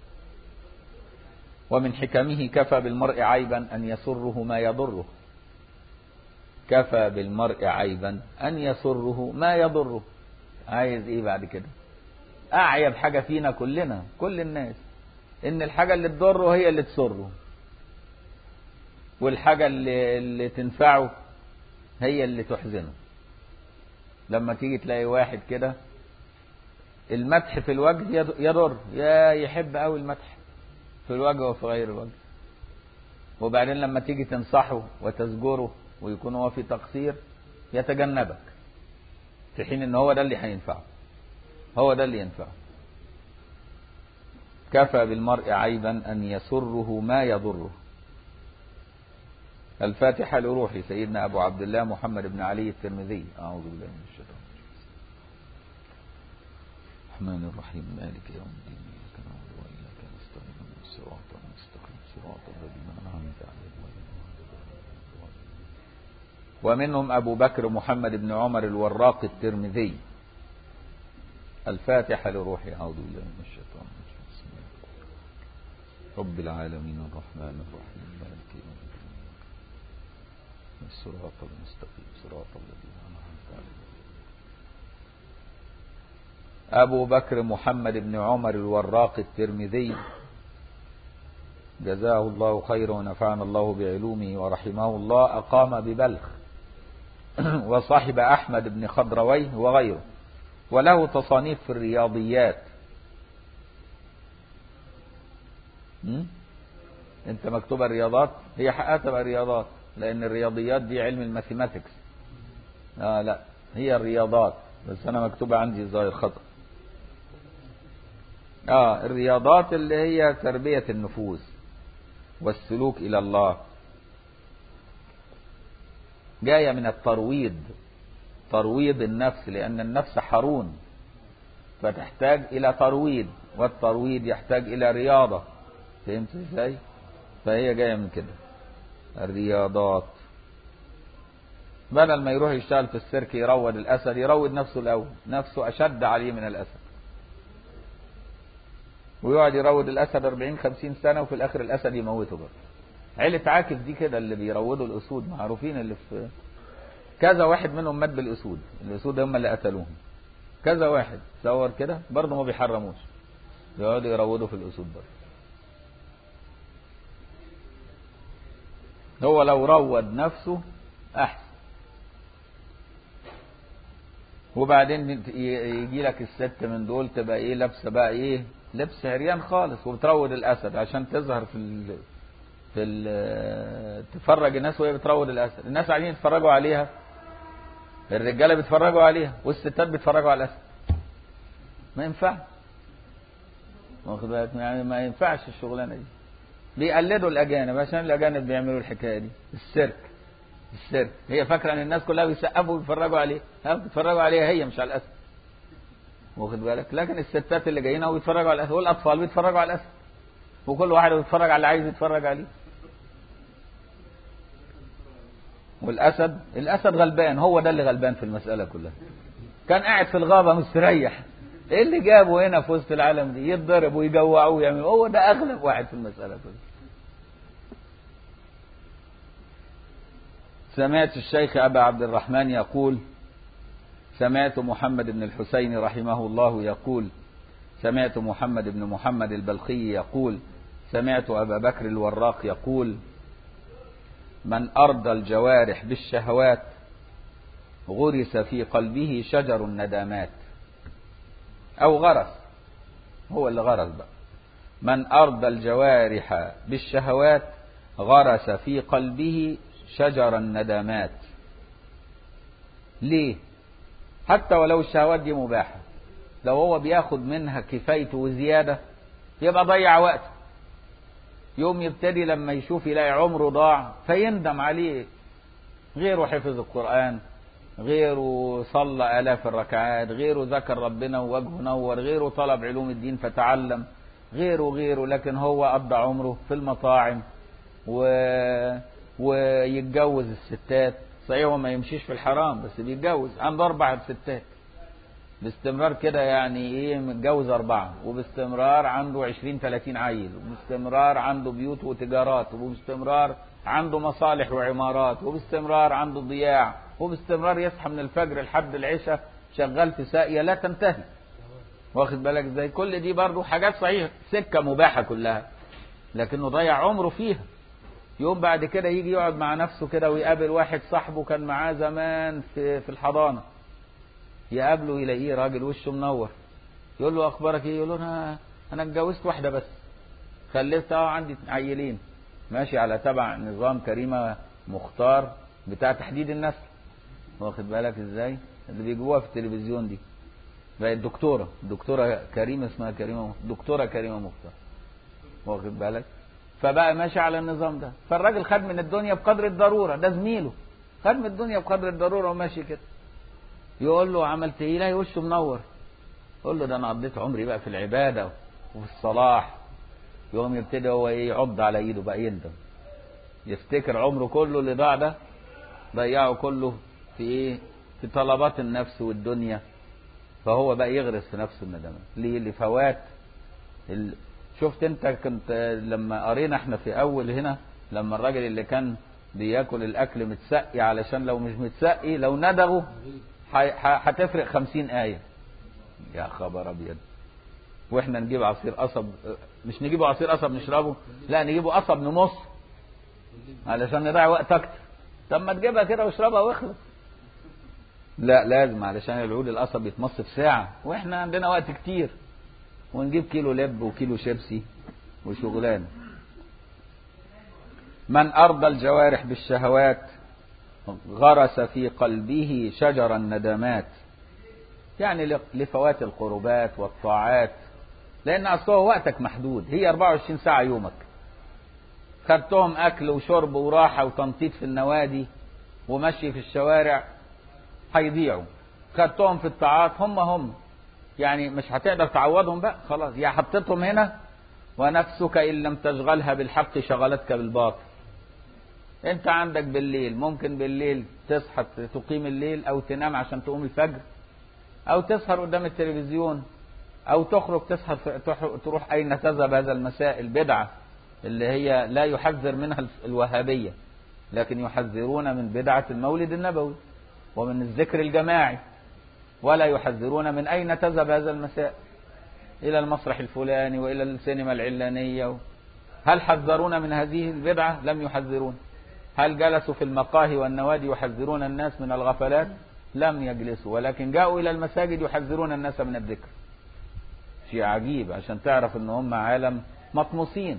ومن حكمه: كفى بالمرء عيبا أن يسره ما يضره. كفى بالمرء عيبا أن يسره ما يضره. عايز إيه بعد كده؟ أعيب حاجة فينا كلنا، كل الناس، إن الحاجة اللي تضره هي اللي تسره، والحاجة اللي تنفعه هي اللي تحزنه. لما تيجي تلاقي واحد كده المدح في الوجه يضر، يحب قوي المدح في الوجه وفي غير الوجه، وبعدين لما تيجي تنصحه وتزجره ويكون هو في تقصير يتجنبك، في حين ان هو ده اللي هينفعه، هو ده اللي ينفعه. كفى بالمرء عيبا أن يسره ما يضره. الفاتحة لروحي سيدنا أبو عبد الله محمد بن علي الترمذي. أعوذ بالله من الشيطان الرحمن الرحيم مالك يوم الدين إياك نعبد وإياك نستعين اهدنا الصراط المستقيم صراط الذين أنعمت عليهم غير المغضوب عليهم. ومنهم أبو بكر محمد بن عمر الوراق الترمذي. الفاتحة لروحي. أعوذ بالله من الشيطان الرجيم. بسم الله رب العالمين الرحمن الرحيم مالك يوم الدين الصراط المستقيم صراط الذين أنعمت عليهم. أبو بكر محمد بن عمر الوراق الترمذي جزاه الله خيرا ونفعنا الله بعلومه ورحمه الله. أقام ببلخ وصاحب أحمد بن خضرويه وغيره، وله تصانيف في الرياضيات. انت مكتوبة الرياضات، هي حقها تبقى الرياضات لأن الرياضيات دي علم الماثيماتكس. لا هي الرياضات، بس أنا مكتوبة عندي ظاهر خطأ. الرياضات اللي هي تربية النفوس والسلوك إلى الله، جاية من الترويض، ترويض النفس، لأن النفس حرون فتحتاج إلى ترويض، والترويض يحتاج إلى رياضة. فهمت ازاي؟ فهي جاية من كده الرياضات. بدل ما يروح يشتغل في السيرك يروض الأسد، يروض نفسه الأول، نفسه أشد عليه من الأسد، ويقعد يروض الأسد 40-50 سنة وفي الآخر الأسد يموته بقى. عيلة عاكف دي كده اللي بيروضوا الأسود معروفين، اللي في كذا واحد منهم مات بالأسود، الأسود هم اللي قتلوهم. كذا واحد تصور كده برضه ما بيحرموش، يقعدوا يروضوا في الأسود برضه. هو لو روض نفسه أحسن. وبعدين يجي لك الست من دول تبقى ايه لابسه بقى ايه لبس عريان خالص وبتروض الاسد عشان تظهر تفرج الناس وهي بتروض الاسد. الناس قاعدين يتفرجوا عليها، الرجاله بيتفرجوا عليها والستات بيتفرجوا على الاسد. ما ينفعش، واخد بالك؟ يعني ما ينفعش الشغلانه دي. بيقلدوا الاجانب عشان الاجانب بيعملوا الحكايه دي. السيرك هي فاكره ان الناس كلها بيسقفوا ويتفرجوا عليه، بيتفرجوا عليها هي مش على الاسد، واخد بالك؟ لكن الستات اللي جايين اهو بيتفرجوا على الاسد، والاطفال بيتفرجوا على الاسد، وكل واحد بيتفرج على اللي عايز يتفرج عليه. الاسد غلبان، هو ده اللي غلبان في المساله كلها. كان قاعد في الغابه مستريح، ايه اللي جابه هنا في وسط العالم دي يتضرب ويجوعوه ويعملوا؟ هو ده اغلب واحد في المساله كلها. سمعت الشيخ أبا عبد الرحمن يقول: سمعت محمد بن الحسين رحمه الله يقول: سمعت محمد بن محمد البلخي يقول: سمعت أبا بكر الوراق يقول: من أرضى الجوارح بالشهوات غرس في قلبه شجر الندامات. أو غرس، هو اللي غرس بقى. من أرضى الجوارح بالشهوات غرس في قلبه شجر الندامات. ليه؟ حتى ولو الشهوات دي مباحة، لو هو بياخد منها كفايته وزيادة يبقى ضيع وقته. يوم يبتدي لما يشوف يلاقي عمره ضاع فيندم عليه. غيره حفظ القرآن، غيره صلى آلاف الركعات، غيره ذكر ربنا ووجهه نور، غيره طلب علوم الدين فتعلم، غيره، لكن هو قضى عمره في المطاعم ويتجوز الستات. صحيح هو ما يمشيش في الحرام بس بيتجوز، عنده 4 ستات باستمرار كده، يعني ايه، متجوز 4، وباستمرار عنده 20-30 عيل، وباستمرار عنده بيوت وتجارات، وباستمرار عنده مصالح وعمارات، وباستمرار عنده ضياع، وباستمرار يصحى من الفجر لحد العشاء شغال في ساقية لا تنتهي. واخد بالك ازاي؟ كل دي برضو حاجات صحيح سكة مباحة كلها، لكنه ضيع عمره فيها. يوم بعد كده يجي يقعد مع نفسه كده ويقابل واحد صاحبه كان معاه زمان في الحضانة، يقابله يلاقيه راجل وشه منور، يقول له اخبارك ايه؟ يقول له انا اتجوزت واحدة بس، خلفت عندي عيلين، ماشي على تبع نظام كريمة مختار بتاع تحديد النسل. واخد بالك ازاي؟ اللي بيجيبوها في التلفزيون دي بقت دكتورة كريمة، اسمها كريمة، دكتورة كريمة مختار. واخد بالك؟ فبقى ماشي على النظام ده. فالراجل خد من الدنيا بقدر الضرورة، ده زميله خد من الدنيا بقدر الضرورة وماشي كده. يقول له عملت ايه؟ لا وشه منور. يقول له ده انا قضيت عمري بقى في العبادة وفي الصلاح. يوم يبتدي هو ايه؟ يعض على ايده بقى، يندم، يفتكر عمره كله اللي ضاع ده ضيعه كله في ايه؟ في طلبات النفس والدنيا. فهو بقى يغرس في نفسه الندم. ليه؟ لفوات شفت انت كنت لما قرينا احنا في اول هنا، لما الراجل اللي كان بياكل الاكل متسقي علشان لو مش متسقي لو ندغه هتفرق 50 آية. يا خبر ابيض. واحنا نجيب عصير قصب، مش نجيبه عصير قصب نشربه، لا نجيبه قصب نمص علشان نضيع وقت اكتر. طب ما تجيبها كده واشربها واخلص. لا لازم، علشان العود القصب يتمص في ساعة، واحنا عندنا وقت كتير، ونجيب كيلو لب وكيلو شيبسي وشغلان. من أرضى الجوارح بالشهوات غرس في قلبه شجر الندامات، يعني لفوات القربات والطاعات. لأن أصله وقتك محدود، هي 24 ساعة يومك، خدتهم أكل وشرب وراحة وتنطيط في النوادي ومشي في الشوارع هيضيعوا. خدتهم في الطاعات هم يعني مش هتقدر تعوضهم بقى، خلاص يا حطيتهم هنا. ونفسك إن لم تشغلها بالحق شغلتك بالباطل. انت عندك بالليل، ممكن بالليل تصحى تقيم الليل او تنام عشان تقوم الفجر، او تسهر قدام التلفزيون، او تخرج تسهر تروح اين تذهب هذا المساء. البدعة اللي هي لا يحذر منها الوهابية، لكن يحذرون من بدعة المولد النبوي ومن الذكر الجماعي، ولا يحذرون من أين تذهب هذا المساء، إلى المسرح الفلاني وإلى السينما العلانية. هل حذرونا من هذه البدعة؟ لم يحذرون. هل جلسوا في المقاهي والنوادي يحذرون الناس من الغفلات؟ لم يجلسوا، ولكن جاءوا إلى المساجد يحذرون الناس من الذكر. شيء عجيب عشان تعرف ان هم عالم مطموسين.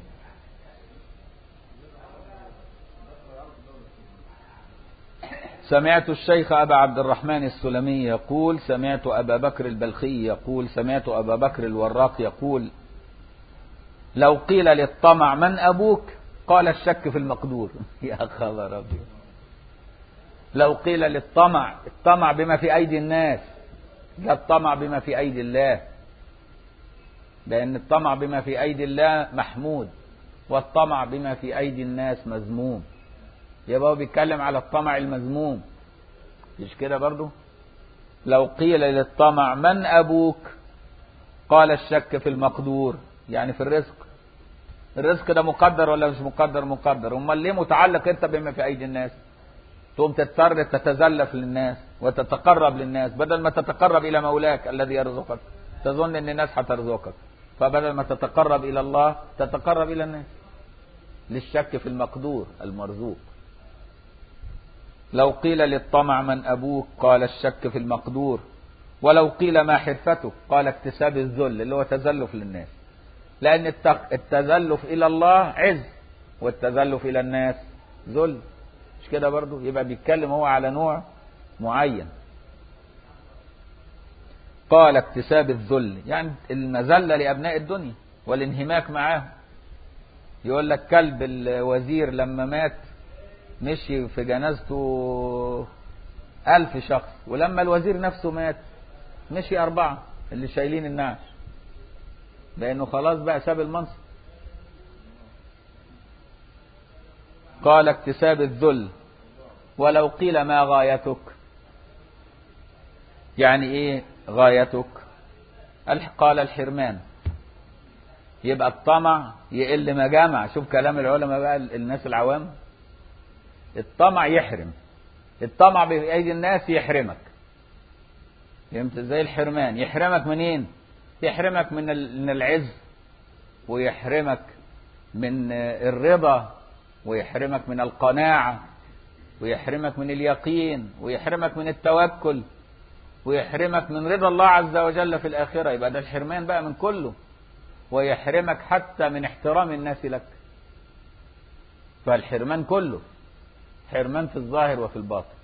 سمعت الشيخ أبا عبد الرحمن السلمي يقول: سمعت أبا بكر البلخي يقول: سمعت أبا بكر الوراق يقول: لو قيل للطمع من أبوك قال الشك في المقدور. يا خبر أبيض. لو قيل للطمع، الطمع بما في أيدي الناس، لا الطمع بما في أيدي الله، لأن الطمع بما في أيدي الله محمود، والطمع بما في أيدي الناس مذموم. يبقى هو بيتكلم على الطمع المذموم، مش كده برضو؟ لو قيل للطمع من أبوك قال الشك في المقدور، يعني في الرزق. الرزق ده مقدر ولا مش مقدر؟ مقدر. امال ليه متعلق انت بما في ايدي الناس؟ تقوم تضطر تتزلف للناس وتتقرب للناس، بدل ما تتقرب إلى مولاك الذي يرزقك تظن أن الناس هترزقك، فبدل ما تتقرب إلى الله تتقرب إلى الناس للشك في المقدور المرزوق. لو قيل للطمع من أبوك قال الشك في المقدور، ولو قيل ما حرفتك قال اكتساب الذل اللي هو تزلف للناس، لأن التزلف إلى الله عز والتزلف إلى الناس ذل، مش كده برضو؟ يبقى بيتكلم هو على نوع معين. قال اكتساب الذل يعني المذلة لأبناء الدنيا والانهماك معاهم. يقول لك كلب الوزير لما مات مشي في جنازته 1000 شخص، ولما الوزير نفسه مات مشي 4 اللي شايلين النعش، لأنه خلاص بقى ساب المنصب. قال اكتساب الذل. ولو قيل ما غايتك، يعني ايه غايتك؟ قال الحرمان. يبقى الطمع يقل ما جمع. شوف كلام العلماء بقى، الناس العوام، الطمع يحرم، الطمع بأيدي الناس يحرمك. فهمت ازاي؟ الحرمان يحرمك منين؟ يحرمك من العز، ويحرمك من الرضا، ويحرمك من القناعة، ويحرمك من اليقين، ويحرمك من التوكل، ويحرمك من رضا الله عز وجل في الآخرة. يبقى ده الحرمان بقى من كله. ويحرمك حتى من احترام الناس لك. فالحرمان كله حرمان في الظاهر وفي الباطن.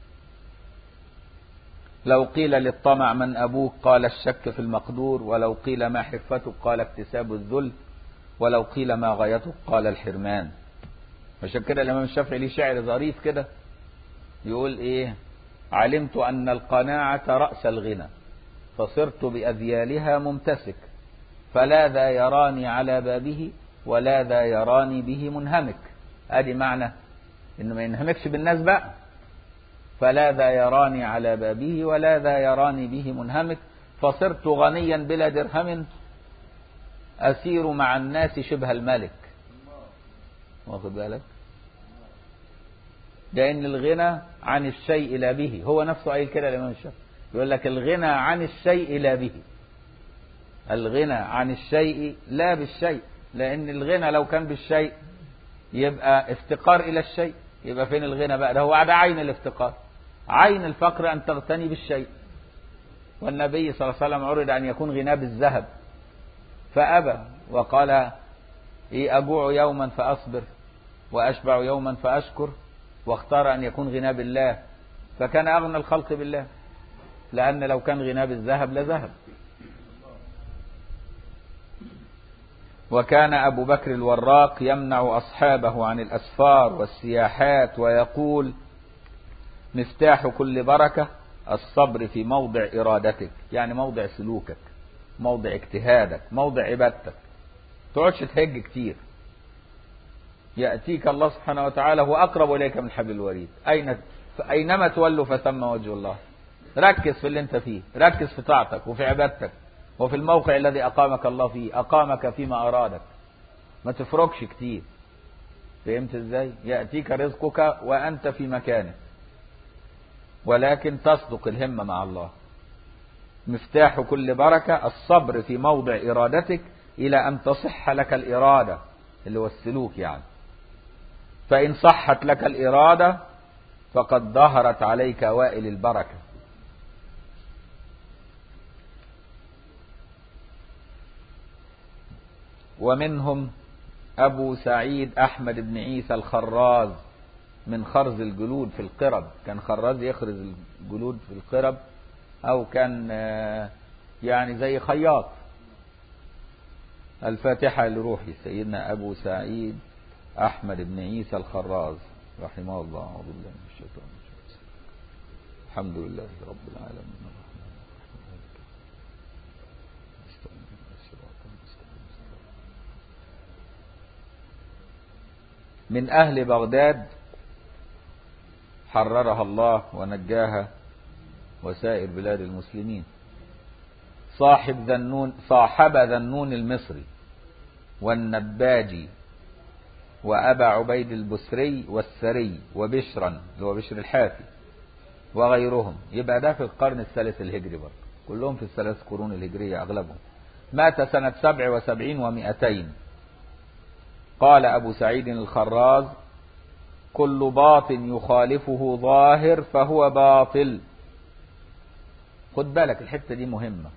لو قيل للطمع من أبوك قال الشك في المقدور، ولو قيل ما حرفتك قال اكتساب الذل، ولو قيل ما غايتك قال الحرمان. عشان كده الإمام الشافعي ليه شعر ظريف كده يقول ايه: علمت أن القناعة رأس الغنى فصرت بأذيالها ممتسك، فلا ذا يراني على بابه ولا ذا يراني به منهمك. ادي معنى انه ما ينهمكش بالناس بقى. فلا ذا يراني على بابه ولا ذا يراني به منهمك، فصرت غنيا بلا درهم أسير مع الناس شبه الملك. واخد بالك؟ لأن الغنى عن الشيء لا به، هو نفسه قايل كده الإمام الشافعي، يقول لك الغنى عن الشيء لا به. الغنى عن الشيء لا بالشيء، لأن الغنى لو كان بالشيء يبقى افتقار إلى الشيء، يبقى فين الغنى بقى؟ ده هو على عين الافتقار. عين الفقر أن تغتني بالشيء. والنبي صلى الله عليه وسلم عرض أن يكون غناه بالذهب فأبى، وقال إيه: أجوع يوما فأصبر وأشبع يوما فأشكر، واختار أن يكون غناه بالله، فكان أغنى الخلق بالله، لأن لو كان غناه بالذهب لذهب. وكان أبو بكر الوراق يمنع أصحابه عن الأسفار والسياحات ويقول: مفتاح كل بركة الصبر في موضع إرادتك، يعني موضع سلوكك، موضع اجتهادك، موضع عبادتك. تقعدش تهج كتير، يأتيك الله سبحانه وتعالى هو أقرب إليك من حبل الوريد، أينما تولوا فثم وجه الله. ركز في اللي انت فيه، ركز في طاعتك وفي عبادتك وفي الموقع الذي أقامك الله فيه، أقامك فيما أرادك، ما تفرقش كتير. فهمت ازاي؟ يأتيك رزقك وأنت في مكانك، ولكن تصدق الهمة مع الله. مفتاح كل بركة الصبر في موضع إرادتك إلى أن تصح لك الإرادة اللي هو السلوك يعني. فإن صحت لك الإرادة فقد ظهرت عليك أوائل البركة. ومنهم أبو سعيد أحمد بن عيسى الخراز من خرز الجلود في القرب، كان خراز يخرز الجلود في القرب، أو كان يعني زي خياط. الفاتحة لروحي سيدنا أبو سعيد أحمد بن عيسى الخراز رحمه الله. أعوذ بالله من الشيطان الرجيم. الحمد لله رب العالمين. من أهل بغداد حررها الله ونجاها وسائر بلاد المسلمين، صاحب ذنون المصري والنباجي وأبا عبيد البسري والسري وبشرا اللي هو بشر الحافي وغيرهم. يبقى ده في القرن الثالث الهجري برضه، كلهم في الثلاث قرون الهجرية أغلبهم. مات سنة 77 و200. قال أبو سعيد الخراز: كل باطن يخالفه ظاهر فهو باطل. خد بالك الحتة دي مهمة.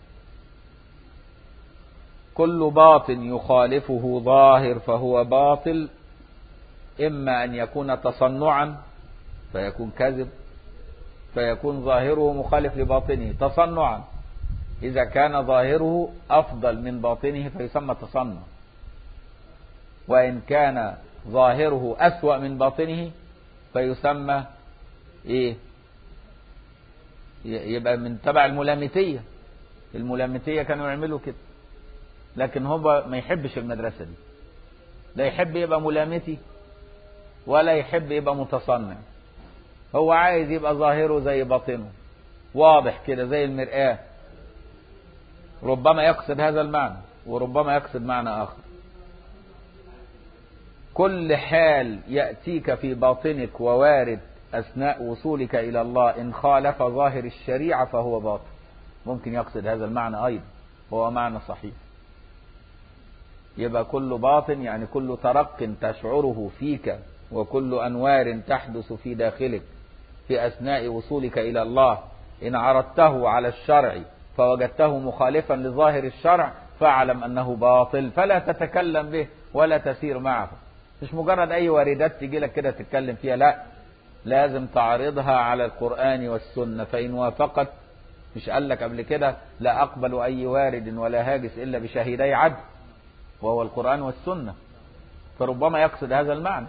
كل باطن يخالفه ظاهر فهو باطل، إما أن يكون تصنعا فيكون كذب، فيكون ظاهره مخالف لباطنه تصنعا. إذا كان ظاهره أفضل من باطنه فيسمى تصنع، وإن كان ظاهره أسوأ من باطنه فيسمى إيه؟ يبقى من تبع الملامتية. الملامتية كانوا يعملوا كده، لكن هو ما يحبش المدرسة دي، لا يحب يبقى ملامتي ولا يحب يبقى متصنع. هو عايز يبقى ظاهره زي باطنه، واضح كده زي المرآة. ربما يقصد هذا المعنى وربما يقصد معنى آخر. كل حال يأتيك في باطنك ووارد أثناء وصولك إلى الله إن خالف ظاهر الشريعة فهو باطل. ممكن يقصد هذا المعنى أيضا، هو معنى صحيح. يبقى كل باطن يعني كل ترق تشعره فيك وكل أنوار تحدث في داخلك في أثناء وصولك إلى الله، إن عرضته على الشرع فوجدته مخالفا لظاهر الشرع فاعلم أنه باطل، فلا تتكلم به ولا تسير معه. مش مجرد أي واردات تجي لك كده تتكلم فيها، لا، لازم تعرضها على القرآن والسنة، فإن وافقت. مش قال لك قبل كده: لا أقبل أي وارد ولا هاجس إلا بشهيدي عدل، وهو القرآن والسنة. فربما يقصد هذا المعنى.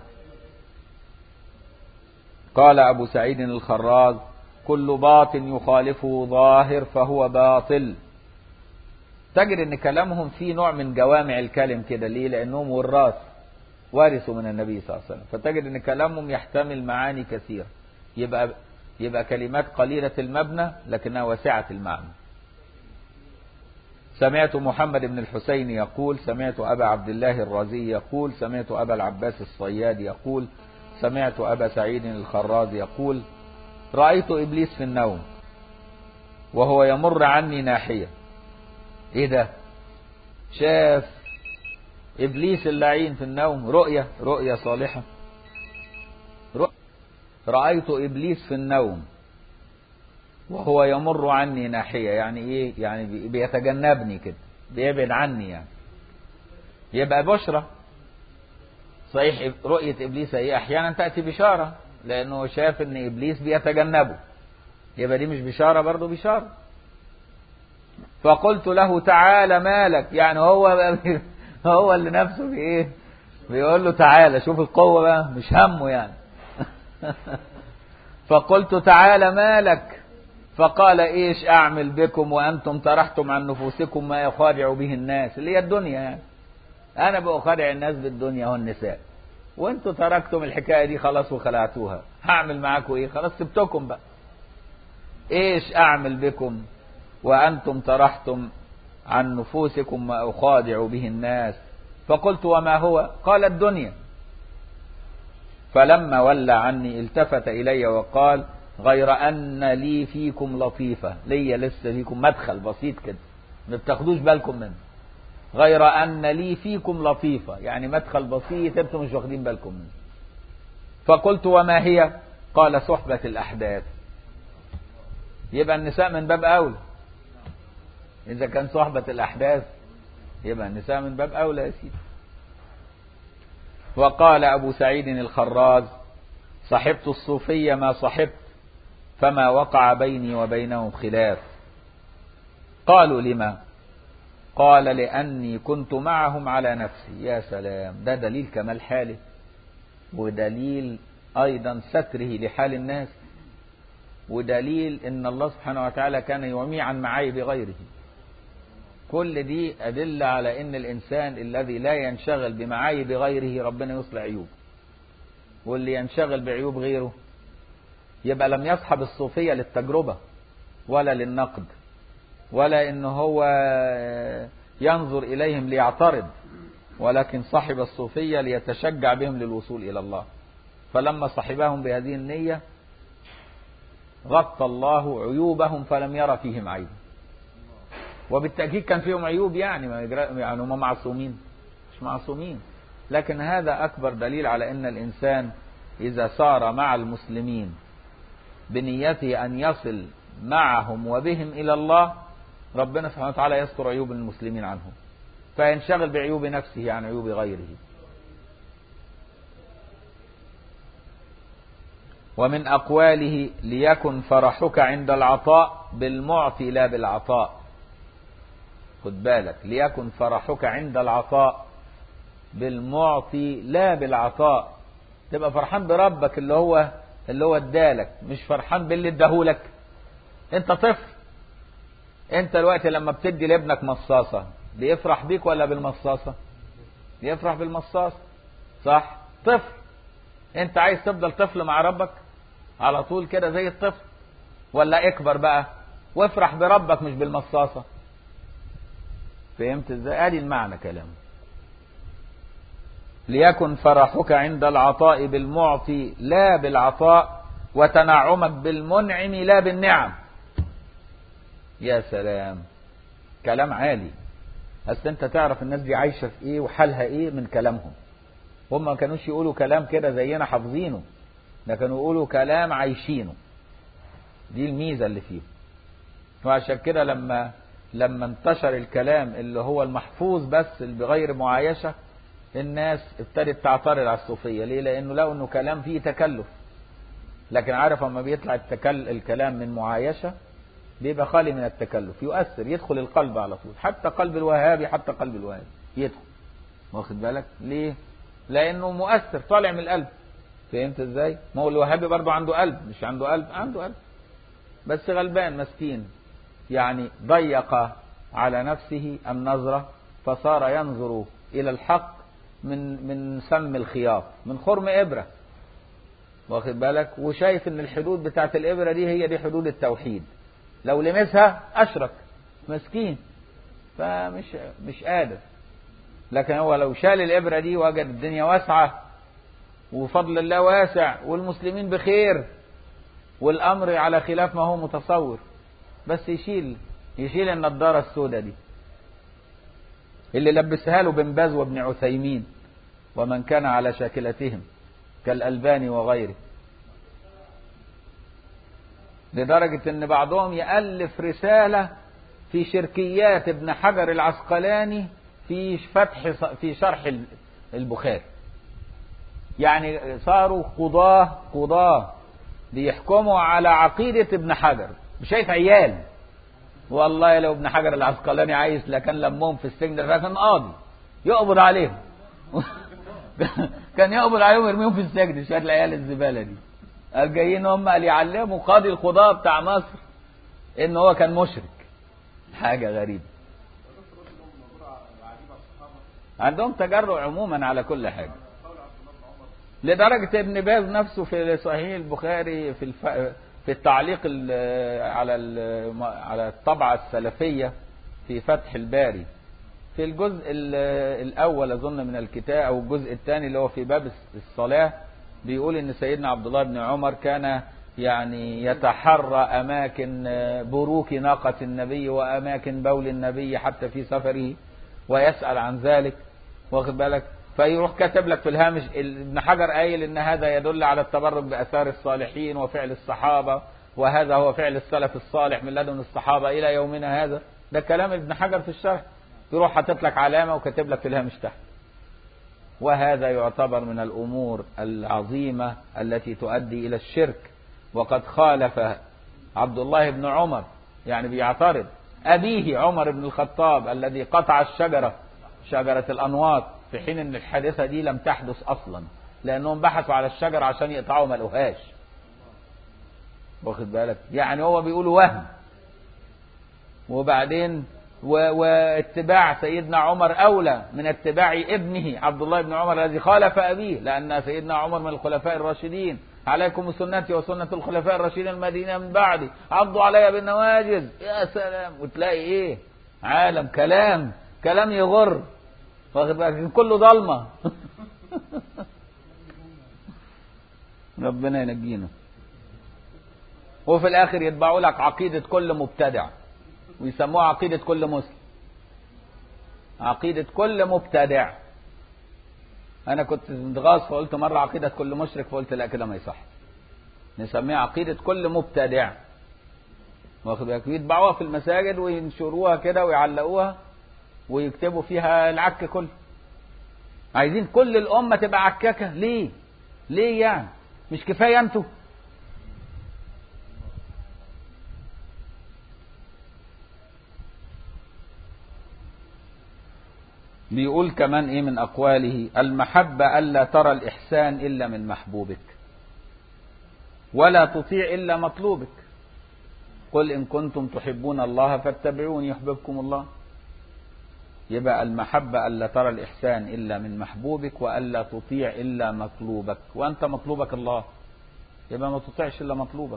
قال أبو سعيد الخراز: كل باطن يخالفه ظاهر فهو باطل. تجد ان كلامهم فيه نوع من جوامع الكلم كده. ليه؟ لانهم وارثوا من النبي صلى الله عليه وسلم، فتجد ان كلامهم يحتمل معاني كثيرة. يبقى كلمات قليلة المبنى لكنها واسعة المعنى. سمعت محمد بن الحسين يقول: سمعت أبا عبد الله الرازي يقول: سمعت أبا العباس الصياد يقول: سمعت أبا سعيد الخراز يقول: رأيت إبليس في النوم وهو يمر عني ناحية. إيه ده؟ شاف إبليس اللعين في النوم، رؤية صالحة. رأيت إبليس في النوم وهو يمر عني ناحية، يعني إيه؟ يعني بيتجنبني كده، بيبعد عني يعني. يبقى بشرة. صحيح رؤية إبليس هي أحيانا تأتي بشارة، لأنه شاف إن إبليس بيتجنبه، يبقى دي مش بشارة برضه بشارة. فقلت له: تعالى مالك، يعني هو اللي نفسه بإيه؟ بيقول له تعالى، شوف القوة بقى، مش همه يعني. فقلت: تعالى مالك. فقال: إيش أعمل بكم وأنتم طرحتم عن نفوسكم ما يخادع به الناس، اللي هي الدنيا يعني. أنا بأخادع الناس بالدنيا والنساء، وأنتم تركتم الحكاية دي خلاص وخلعتوها، هعمل معاكم إيه؟ خلاص سبتكم بقى. إيش أعمل بكم وأنتم طرحتم عن نفوسكم ما أخادع به الناس. فقلت: وما هو؟ قال: الدنيا. فلما ولى عني التفت إلي وقال: غير أن لي فيكم لطيفة، لي لسه فيكم مدخل بسيط كده ما بتاخدوش بالكم منه. غير أن لي فيكم لطيفة، يعني مدخل بسيط انتم مش واخدين بالكم منه. فقلت: وما هي؟ قال: صحبة الأحداث. يبقى النساء من باب أولى. إذا كان صحبة الأحداث يبقى النساء من باب أولى يا سيدي. وقال أبو سعيد الخراز: صحبت الصوفية ما صحبت، فما وقع بيني وبينهم خلاف. قالوا: لما؟ قال: لأني كنت معهم على نفسي. يا سلام، ده دليل كمال حاله، ودليل أيضا ستره لحال الناس، ودليل إن الله سبحانه وتعالى كان يعمي عن معايب غيره. كل دي أدلة على إن الإنسان الذي لا ينشغل بمعايب غيره ربنا يصلح عيوب، واللي ينشغل بعيوب غيره يبقى لم يصحب الصوفية للتجربة ولا للنقد ولا إن هو ينظر إليهم ليعترض، ولكن صحب الصوفية ليتشجع بهم للوصول إلى الله، فلما صحبهم بهذه النية غطى الله عيوبهم فلم يرى فيهم عيبا. وبالتأكيد كان فيهم عيوب، يعني هم معصومين؟ مش معصومين، لكن هذا أكبر دليل على أن الإنسان إذا سار مع المسلمين بنيته أن يصل معهم وبهم إلى الله، ربنا سبحانه وتعالى يستر عيوب المسلمين عنهم، فينشغل بعيوب نفسه عن عيوب غيره. ومن أقواله ليكن فرحك عند العطاء بالمعطي لا بالعطاء. خد بالك، ليكن فرحك عند العطاء بالمعطي لا بالعطاء. تبقى فرحان بربك اللي هو ادالك، مش فرحان باللي اداهولك. انت طفل، انت الوقت لما بتدي لابنك مصاصة بيفرح بيك ولا بالمصاصة؟ بيفرح بالمصاصة، صح؟ طفل. انت عايز تفضل طفل مع ربك على طول كده زي الطفل، ولا اكبر بقى وافرح بربك مش بالمصاصة؟ فهمت ازاي؟ ادي المعنى كلامه. ليكن فرحك عند العطاء بالمعطي لا بالعطاء، وتنعمك بالمنعم لا بالنعم. يا سلام، كلام عالي. اصل انت تعرف الناس دي عايشة في ايه وحالها ايه من كلامهم. هم ما كانوش يقولوا كلام كده زينا حافظينه، ده كانوا يقولوا كلام عايشينه. دي الميزة اللي فيه. وعشان كده لما انتشر الكلام اللي هو المحفوظ بس اللي بغير معايشة، الناس ابتدت تعترض على الصوفية. ليه؟ لأنه لقوا انه كلام فيه تكلف. لكن عارف اما بيطلع الكلام من معايشة بيبقى خالي من التكلف، يؤثر، يدخل القلب على طول. حتى قلب الوهابي يدخل. واخد بالك؟ ليه؟ لأنه مؤثر، طالع من القلب. فهمت ازاي؟ ما هو الوهابي برضه عنده قلب، مش عنده قلب؟ عنده قلب بس غلبان مسكين، يعني ضيق على نفسه النظرة، فصار ينظر إلى الحق من سم الخياط، من خرم إبرة. واخد بالك؟ وشايف ان الحدود بتاعت الإبرة دي حدود التوحيد، لو لمسها أشرك. مسكين، مش قادر. لكن هو لو شال الإبرة دي وجد الدنيا واسعة وفضل الله واسع والمسلمين بخير والأمر على خلاف ما هو متصور، بس يشيل النضارة السوداء دي اللي لبسها له بن باز وابن عثيمين ومن كان على شاكلتهم كالألباني وغيره. لدرجة ان بعضهم يألف رسالة في شركيات ابن حجر العسقلاني في شرح البخاري. يعني صاروا قضاة بيحكموا على عقيدة ابن حجر، شايف عيال. والله لو ابن حجر العسقلاني عايز لكان لمهم في السجن، ده كان قاضي يقبض عليهم كان يقبض عليهم ويرميهم في السجن. شوية العيال الزبالة دي قال جايين هم قال يعلموا قاضي القضاة بتاع مصر ان هو كان مشرك. حاجة غريبة. عندهم تجرؤ عموما على كل حاجة، لدرجة ابن باز نفسه في صحيح البخاري في التعليق على الطبعة السلفية في فتح الباري في الجزء الأول أظن من الكتاب أو الجزء الثاني اللي هو في باب الصلاة، بيقول إن سيدنا عبد الله بن عمر كان يعني يتحرى أماكن بروك ناقة النبي وأماكن بول النبي حتى في سفره ويسأل عن ذلك. واخد بالك؟ فيروح كاتب لك في الهامش ابن حجر قايل ان هذا يدل على التبرك باثار الصالحين وفعل الصحابه، وهذا هو فعل السلف الصالح من لدن الصحابه الى يومنا هذا. ده كلام ابن حجر في الشرح، يروح حاطط لك علامه وكاتب لك في الهامش تحت. وهذا يعتبر من الامور العظيمه التي تؤدي الى الشرك. وقد خالف عبد الله بن عمر، يعني بيعترض ابيه عمر بن الخطاب الذي قطع شجره الانواط، في حين ان الحادثة دي لم تحدث اصلا، لانهم بحثوا على الشجر عشان يقطعوا ما لقوهاش. واخد بالك؟ يعني هو بيقولوا وهم. وبعدين واتباع سيدنا عمر اولى من اتباع ابنه عبد الله بن عمر الذي خالف ابيه، لان سيدنا عمر من الخلفاء الراشدين. عليكم سنتي وسنة الخلفاء الراشدين المدينة من بعدي، عضوا عليها بالنواجذ. يا سلام. وتلاقي ايه؟ عالم كلام يغر. واخد بالك كله ضلمه. ربنا ينجينا. وفي الاخر يتبعوا لك عقيده كل مبتدع ويسموها عقيده كل مسلم. عقيده كل مبتدع. انا كنت متغاظ فقلت مره عقيده كل مشرك، فقلت لا كده ما يصح، نسميها عقيده كل مبتدع. واخد بالك يتبعوها في المساجد وينشروها كده ويعلقوها ويكتبوا فيها العك كله. عايزين كل الامه تبقى عكاكه ليه؟ ليه يعني؟ مش كفايه انتوا؟ بيقول كمان ايه من اقواله: المحبه الا ترى الاحسان الا من محبوبك ولا تطيع الا مطلوبك. قل ان كنتم تحبون الله فاتبعوني يحببكم الله. يبقى المحبة ألا ترى الإحسان إلا من محبوبك وألا تطيع إلا مطلوبك، وأنت مطلوبك الله، يبقى ما تطيعش إلا مطلوبك.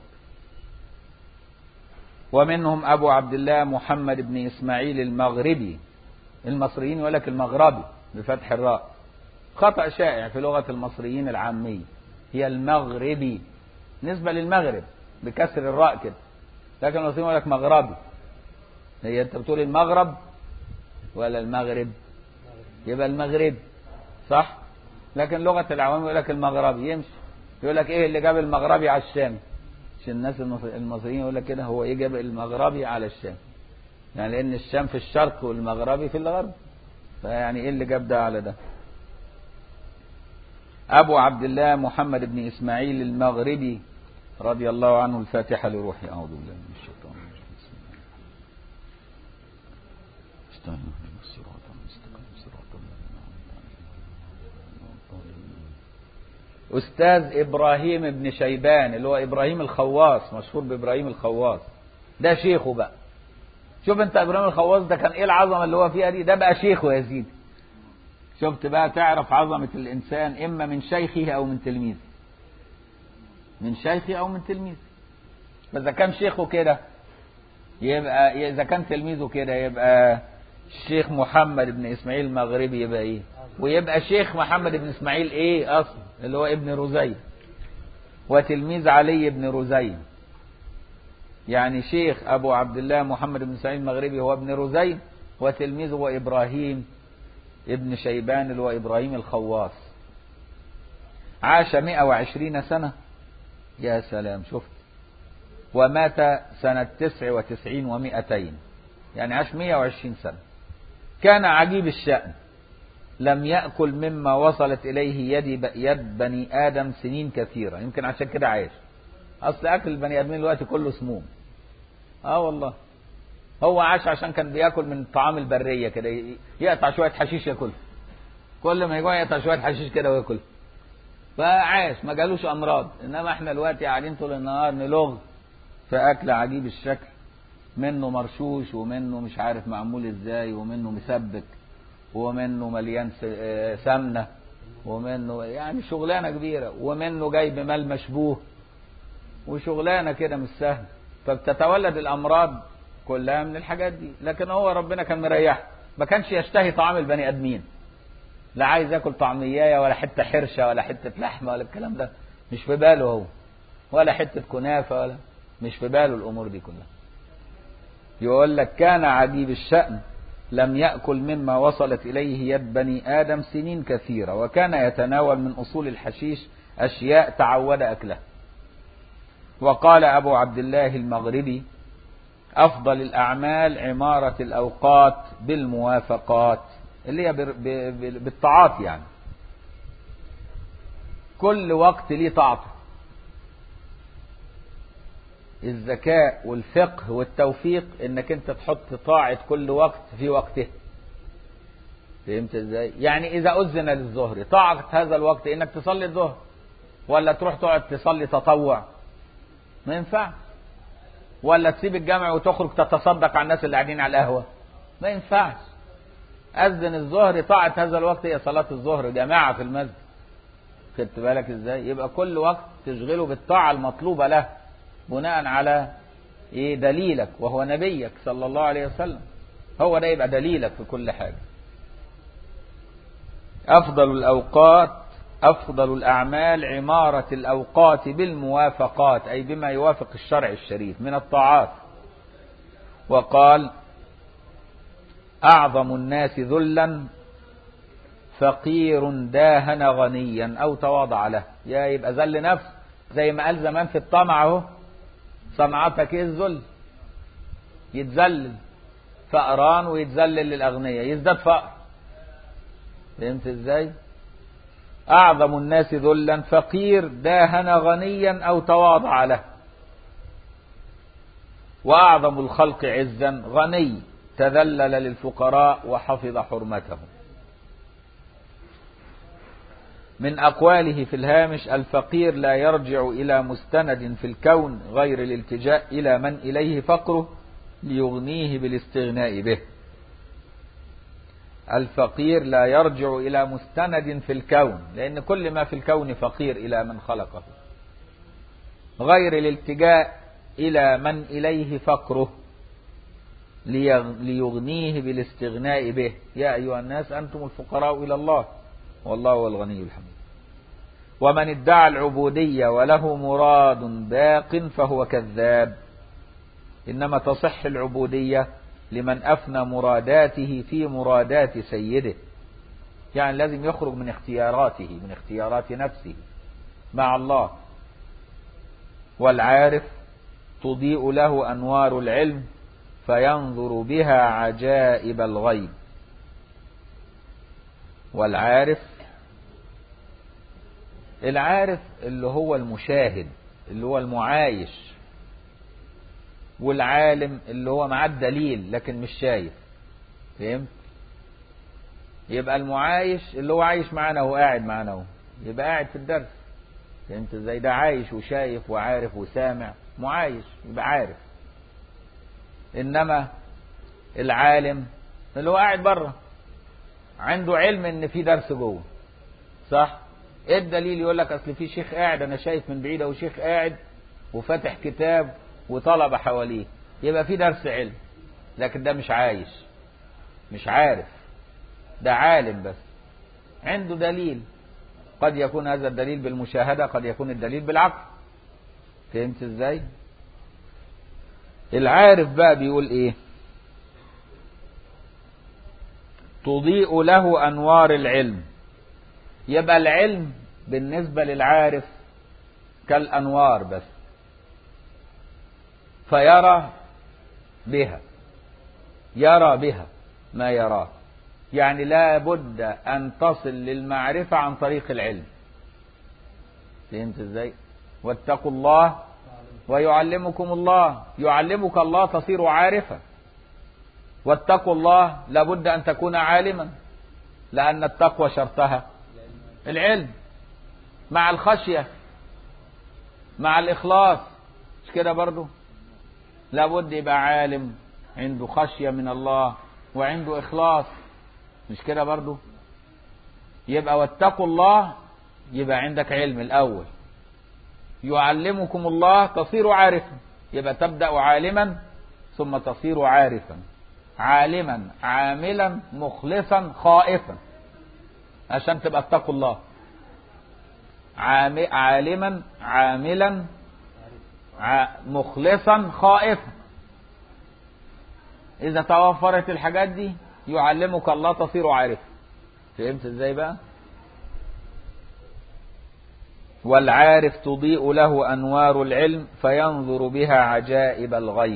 ومنهم أبو عبد الله محمد بن إسماعيل المغربي. المصريين يقول لك المغربي بفتح الراء، خطأ شائع في لغة المصريين العامية، هي المغربي نسبة للمغرب بكسر الراء كده، لكن المصريين يقول لك مغربي. هي أنت بتقول المغرب ولا المغرب؟ يبقى المغرب صح، لكن لغة العوام يقول لك المغربي يمشي. يقول لك ايه اللي جاب المغربي على الشام؟ عشان الناس المصريين يقول لك كده، هو ايه جاب المغربي على الشام؟ يعني لان الشام في الشرق والمغربي في الغرب، فيعني ايه اللي جاب ده على ده؟ ابو عبد الله محمد بن اسماعيل المغربي رضي الله عنه. الفاتحة لروحي. اعوذ بالله من الشيطان الرجيم. بسم الله. أستاذ إبراهيم بن شيبان اللي هو إبراهيم الخواص، مشهور بإبراهيم الخواص، ده شيخه بقى. شوف أنت إبراهيم الخواص ده كان إيه العظمة اللي هو فيها دي، ده بقى شيخه يا سيدي. شفت بقى، تعرف عظمة الإنسان إما من شيخه أو من تلميذه، من شيخه أو من تلميذه. فإذا كان شيخه كده يبقى، إذا كان تلميذه كده يبقى الشيخ محمد بن إسماعيل المغربي يبقى إيه؟ ويبقى شيخ محمد بن إسماعيل إيه أصلا؟ اللي هو ابن رزين وتلميذ علي بن رزين. يعني شيخ أبو عبد الله محمد بن إسماعيل المغربي هو ابن رزين، وتلميذه هو إبراهيم ابن شيبان اللي هو إبراهيم الخواص. عاش 120 سنة. يا سلام، شفت. ومات سنة 99 و200، يعني عاش 120 سنة. كان عجيب الشأن، لم يأكل مما وصلت إليه يد بني آدم سنين كثيرة، يمكن عشان كده عايش. أصل أكل البني آدمين الوقت كله سموم. والله هو عاش عشان كان بيأكل من طعام البرية كده، يقطع شوية حشيش يأكل، كل ما يجوع يقطع شوية حشيش كده ويأكل، فعاش ما جالوش أمراض. إنما إحنا الوقت قاعدين طول النهار نلغ في أكل عجيب الشكل، منه مرشوش ومنه مش عارف معمول إزاي ومنه مسبك ومنه مليان سمنة ومنه يعني شغلانة كبيرة، ومنه جاي بمال مشبوه وشغلانة كده مش سهل، فبتتولد الأمراض كلها من الحاجات دي. لكن هو ربنا كان مريح، ما كانش يشتهي طعام البني آدمين، لا عايز ياكل طعمية ولا حتة حرشة ولا حتة لحمة ولا الكلام ده، مش في باله هو، ولا حتة كنافة ولا، مش في باله الأمور دي كلها. يقول لك كان عجيب الشأن، لم يأكل مما وصلت إليه يد بني آدم سنين كثيرة، وكان يتناول من أصول الحشيش أشياء تعود أكلها. وقال أبو عبد الله المغربي: أفضل الأعمال عمارة الأوقات بالموافقات، اللي هي بالطاعات، يعني كل وقت ليه طاعته. الذكاء والفقه والتوفيق انك انت تحط طاعة كل وقت في وقته. فهمت ازاي؟ يعني اذا اذن للظهر، طاعة هذا الوقت انك تصلي الظهر، ولا تروح تقعد تصلي تطوع؟ ما ينفع. ولا تسيب الجامع وتخرج تتصدق على الناس اللي قاعدين على القهوة؟ ما ينفعش. اذن الظهر، طاعة هذا الوقت هي صلاة الظهر جماعة في المسجد. خدت بالك ازاي؟ يبقى كل وقت تشغله بالطاعة المطلوبة له بناء على ايه؟ دليلك، وهو نبيك صلى الله عليه وسلم، هو ده يبقى دليلك في كل حاجة. أفضل الأوقات أفضل الأعمال عمارة الأوقات بالموافقات، أي بما يوافق الشرع الشريف من الطاعات. وقال أعظم الناس ذلا فقير داهن غنيا أو تواضع له. يا يبقى ذل نفس، زي ما قال زمان في الطمع اهو، صنعتك ايه الذل، يتذلل فقران ويتذلل للأغنياء يزداد فقر. فهمت ازاي؟ أعظم الناس ذلا فقير داهن غنيا أو تواضع له. وأعظم الخلق عزا غني تذلل للفقراء وحفظ حرمتهم. من أقواله في الهامش الفقير لا يرجع إلى مستند في الكون غير الالتجاء إلى من إليه فقره ليغنيه بالاستغناء به. الفقير لا يرجع إلى مستند في الكون، لأن كل ما في الكون فقير إلى من خلقه، غير الالتجاء إلى من إليه فقره ليغنيه بالاستغناء به. يا أيها الناس أنتم الفقراء إلى الله والله هو الغني الحميد. ومن ادعى العبودية وله مراد باق فهو كذاب. إنما تصح العبودية لمن أفنى مراداته في مرادات سيده، يعني لازم يخرج من اختياراته، من اختيارات نفسه مع الله. والعارف تضيء له أنوار العلم فينظر بها عجائب الغيب. والعارف، العارف اللي هو المشاهد اللي هو المعايش، والعالم اللي هو معاه الدليل لكن مش شايف. فهمت؟ يبقى المعايش اللي هو عايش معانا وقاعد معانا يبقى قاعد في الدرس. فهمت ازاي؟ ده عايش وشايف وعارف وسامع، معايش يبقى عارف. انما العالم اللي هو قاعد بره عنده علم ان في درس جوه، صح؟ ايه الدليل؟ يقول لك اصل في شيخ قاعد انا شايف من بعيد، او شيخ قاعد وفاتح كتاب وطلبه حواليه، يبقى في درس علم. لكن ده مش عايش، مش عارف، ده عالم بس عنده دليل. قد يكون هذا الدليل بالمشاهدة، قد يكون الدليل بالعقل. فهمت ازاي؟ العارف بقى بيقول ايه؟ تضيء له انوار العلم. يبقى العلم بالنسبة للعارف كالانوار بس، فيرى بها، يرى بها ما يراه. يعني لا بد أن تصل للمعرفة عن طريق العلم. فهمت ازاي؟ واتقوا الله ويعلمكم الله. يعلمك الله تصير عارفا. واتقوا الله لا بد أن تكون عالما، لأن التقوى شرطها العلم مع الخشية مع الإخلاص. مش كده برضو؟ لا بد يبقى عالم عنده خشية من الله وعنده إخلاص. مش كده برضو؟ يبقى واتقوا الله يبقى عندك علم الأول، يعلمكم الله تصير عارفا. يبقى تبدأ عالما ثم تصير عارفا، عالما عاملا مخلصا خائفا، عشان تبقى اتقوا الله. عالما عاملا مخلصا خائفا. إذا توفرت الحاجات دي يعلمك الله تصير عارفا. فهمت ازاي بقى؟ والعارف تضيء له أنوار العلم فينظر بها عجائب الغيب.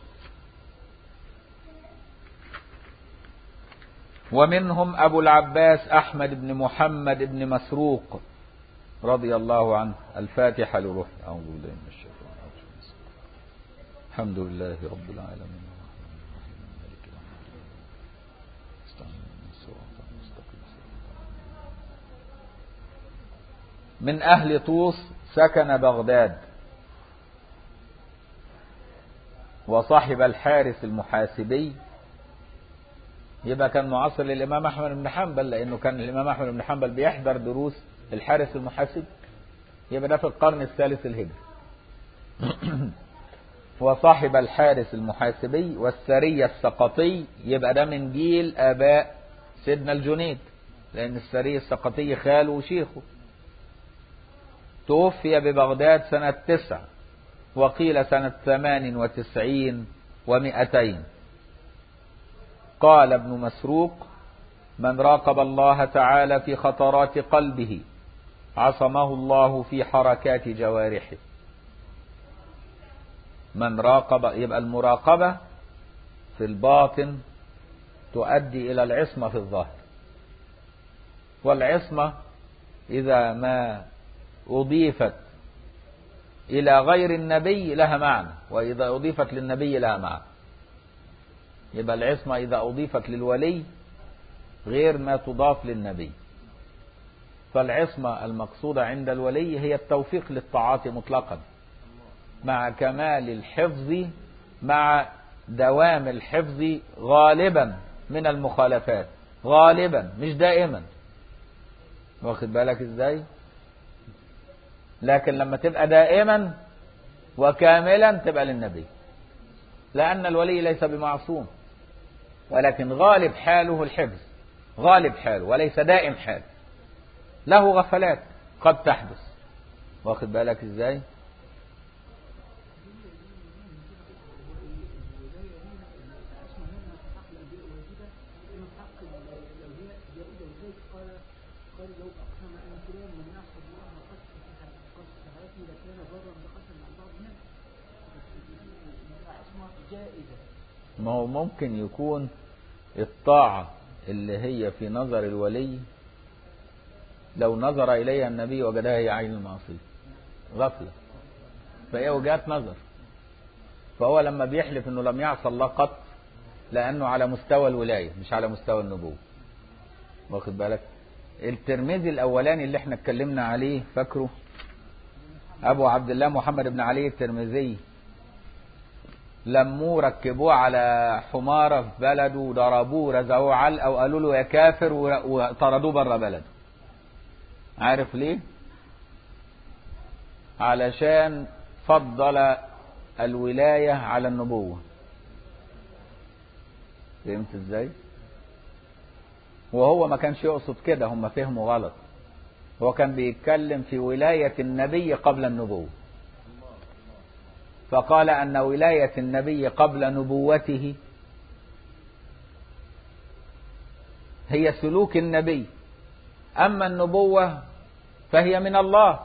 ومنهم أبو العباس أحمد بن محمد بن مسروق رضي الله عنه. الفاتحة لروح. أعوذ بالله من الشيطان الرجيم. الحمد لله رب العالمين. من أهل طوس سكن بغداد، وصاحب الحارث المحاسبي. يبقى كان معاصر للإمام أحمد بن حنبل، لأنه كان الإمام أحمد بن حنبل بيحضر دروس الحارث المحاسبي. يبقى ده في القرن الثالث الهجري. وصاحب الحارث المحاسبي والسري السقطي. يبقى ده من جيل آباء سيدنا الجنيد. لأن السري السقطي خاله وشيخه. توفي ببغداد سنة 9 وقيل سنة 98 و200. قال ابن مسروق: من راقب الله تعالى في خطرات قلبه عصمه الله في حركات جوارحه. من راقب، يبقى المراقبة في الباطن تؤدي إلى العصمة في الظاهر، والعصمة إذا ما أضيفت إلى غير النبي لها معنى، وإذا أضيفت للنبي لها معنى. يبقى العصمة إذا أضيفت للولي غير ما تضاف للنبي. فالعصمة المقصودة عند الولي هي التوفيق للطاعات مطلقا مع كمال الحفظ، مع دوام الحفظ غالبا من المخالفات، غالبا مش دائما، واخد بالك ازاي؟ لكن لما تبقى دائما وكاملا تبقى للنبي، لأن الولي ليس بمعصوم، ولكن غالب حاله الحفظ، غالب حاله وليس دائم حاله، له غفلات قد تحدث، واخد بالك ازاي؟ ما هو ممكن يكون الطاعة اللي هي في نظر الولي لو نظر إليها النبي وجدها هي عين المعصية، غفلة، فهي وجهات نظر. فهو لما بيحلف انه لم يعصى الله قط لأنه على مستوى الولاية مش على مستوى النبوة، واخد بالك؟ الترمذي الأولاني اللي احنا اتكلمنا عليه فاكره؟ أبو عبد الله محمد بن علي الترمذي، لموه ركبوه على حمارة في بلده وضربوه رزعوه علقة وقالوا له يا كافر وطردوه بره بلده. عارف ليه؟ علشان فضل الولاية على النبوة. فهمت ازاي؟ وهو ما كانش يقصد كده، هم فهموا غلط. هو كان بيتكلم في ولاية النبي قبل النبوة، فقال أن ولاية النبي قبل نبوته هي سلوك النبي، أما النبوة فهي من الله،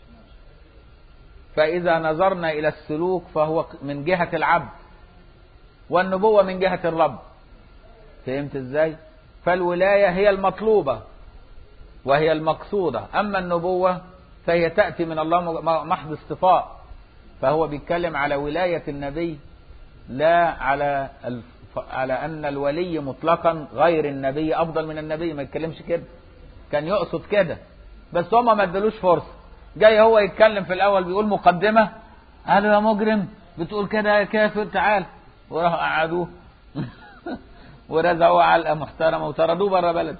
فإذا نظرنا إلى السلوك فهو من جهة العبد، والنبوة من جهة الرب. فهمت ازاي؟ فالولاية هي المطلوبة وهي المقصودة، أما النبوة فهي تأتي من الله محض اصطفاء. فهو بيتكلم على ولاية النبي، لا على أن الولي مطلقا غير النبي أفضل من النبي، ما يتكلمش كده، كان يقصد كده، بس هما ما ادلوش فرصة. جاي هو يتكلم في الأول بيقول مقدمة، قالوا يا مجرم بتقول كده يا كافر تعال، وراح قعدوه ورزعوه علقة محترمة وطردوه بره بلد.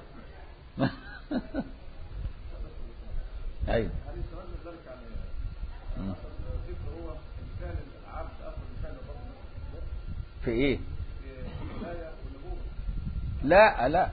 أيوه. في ايه؟ لا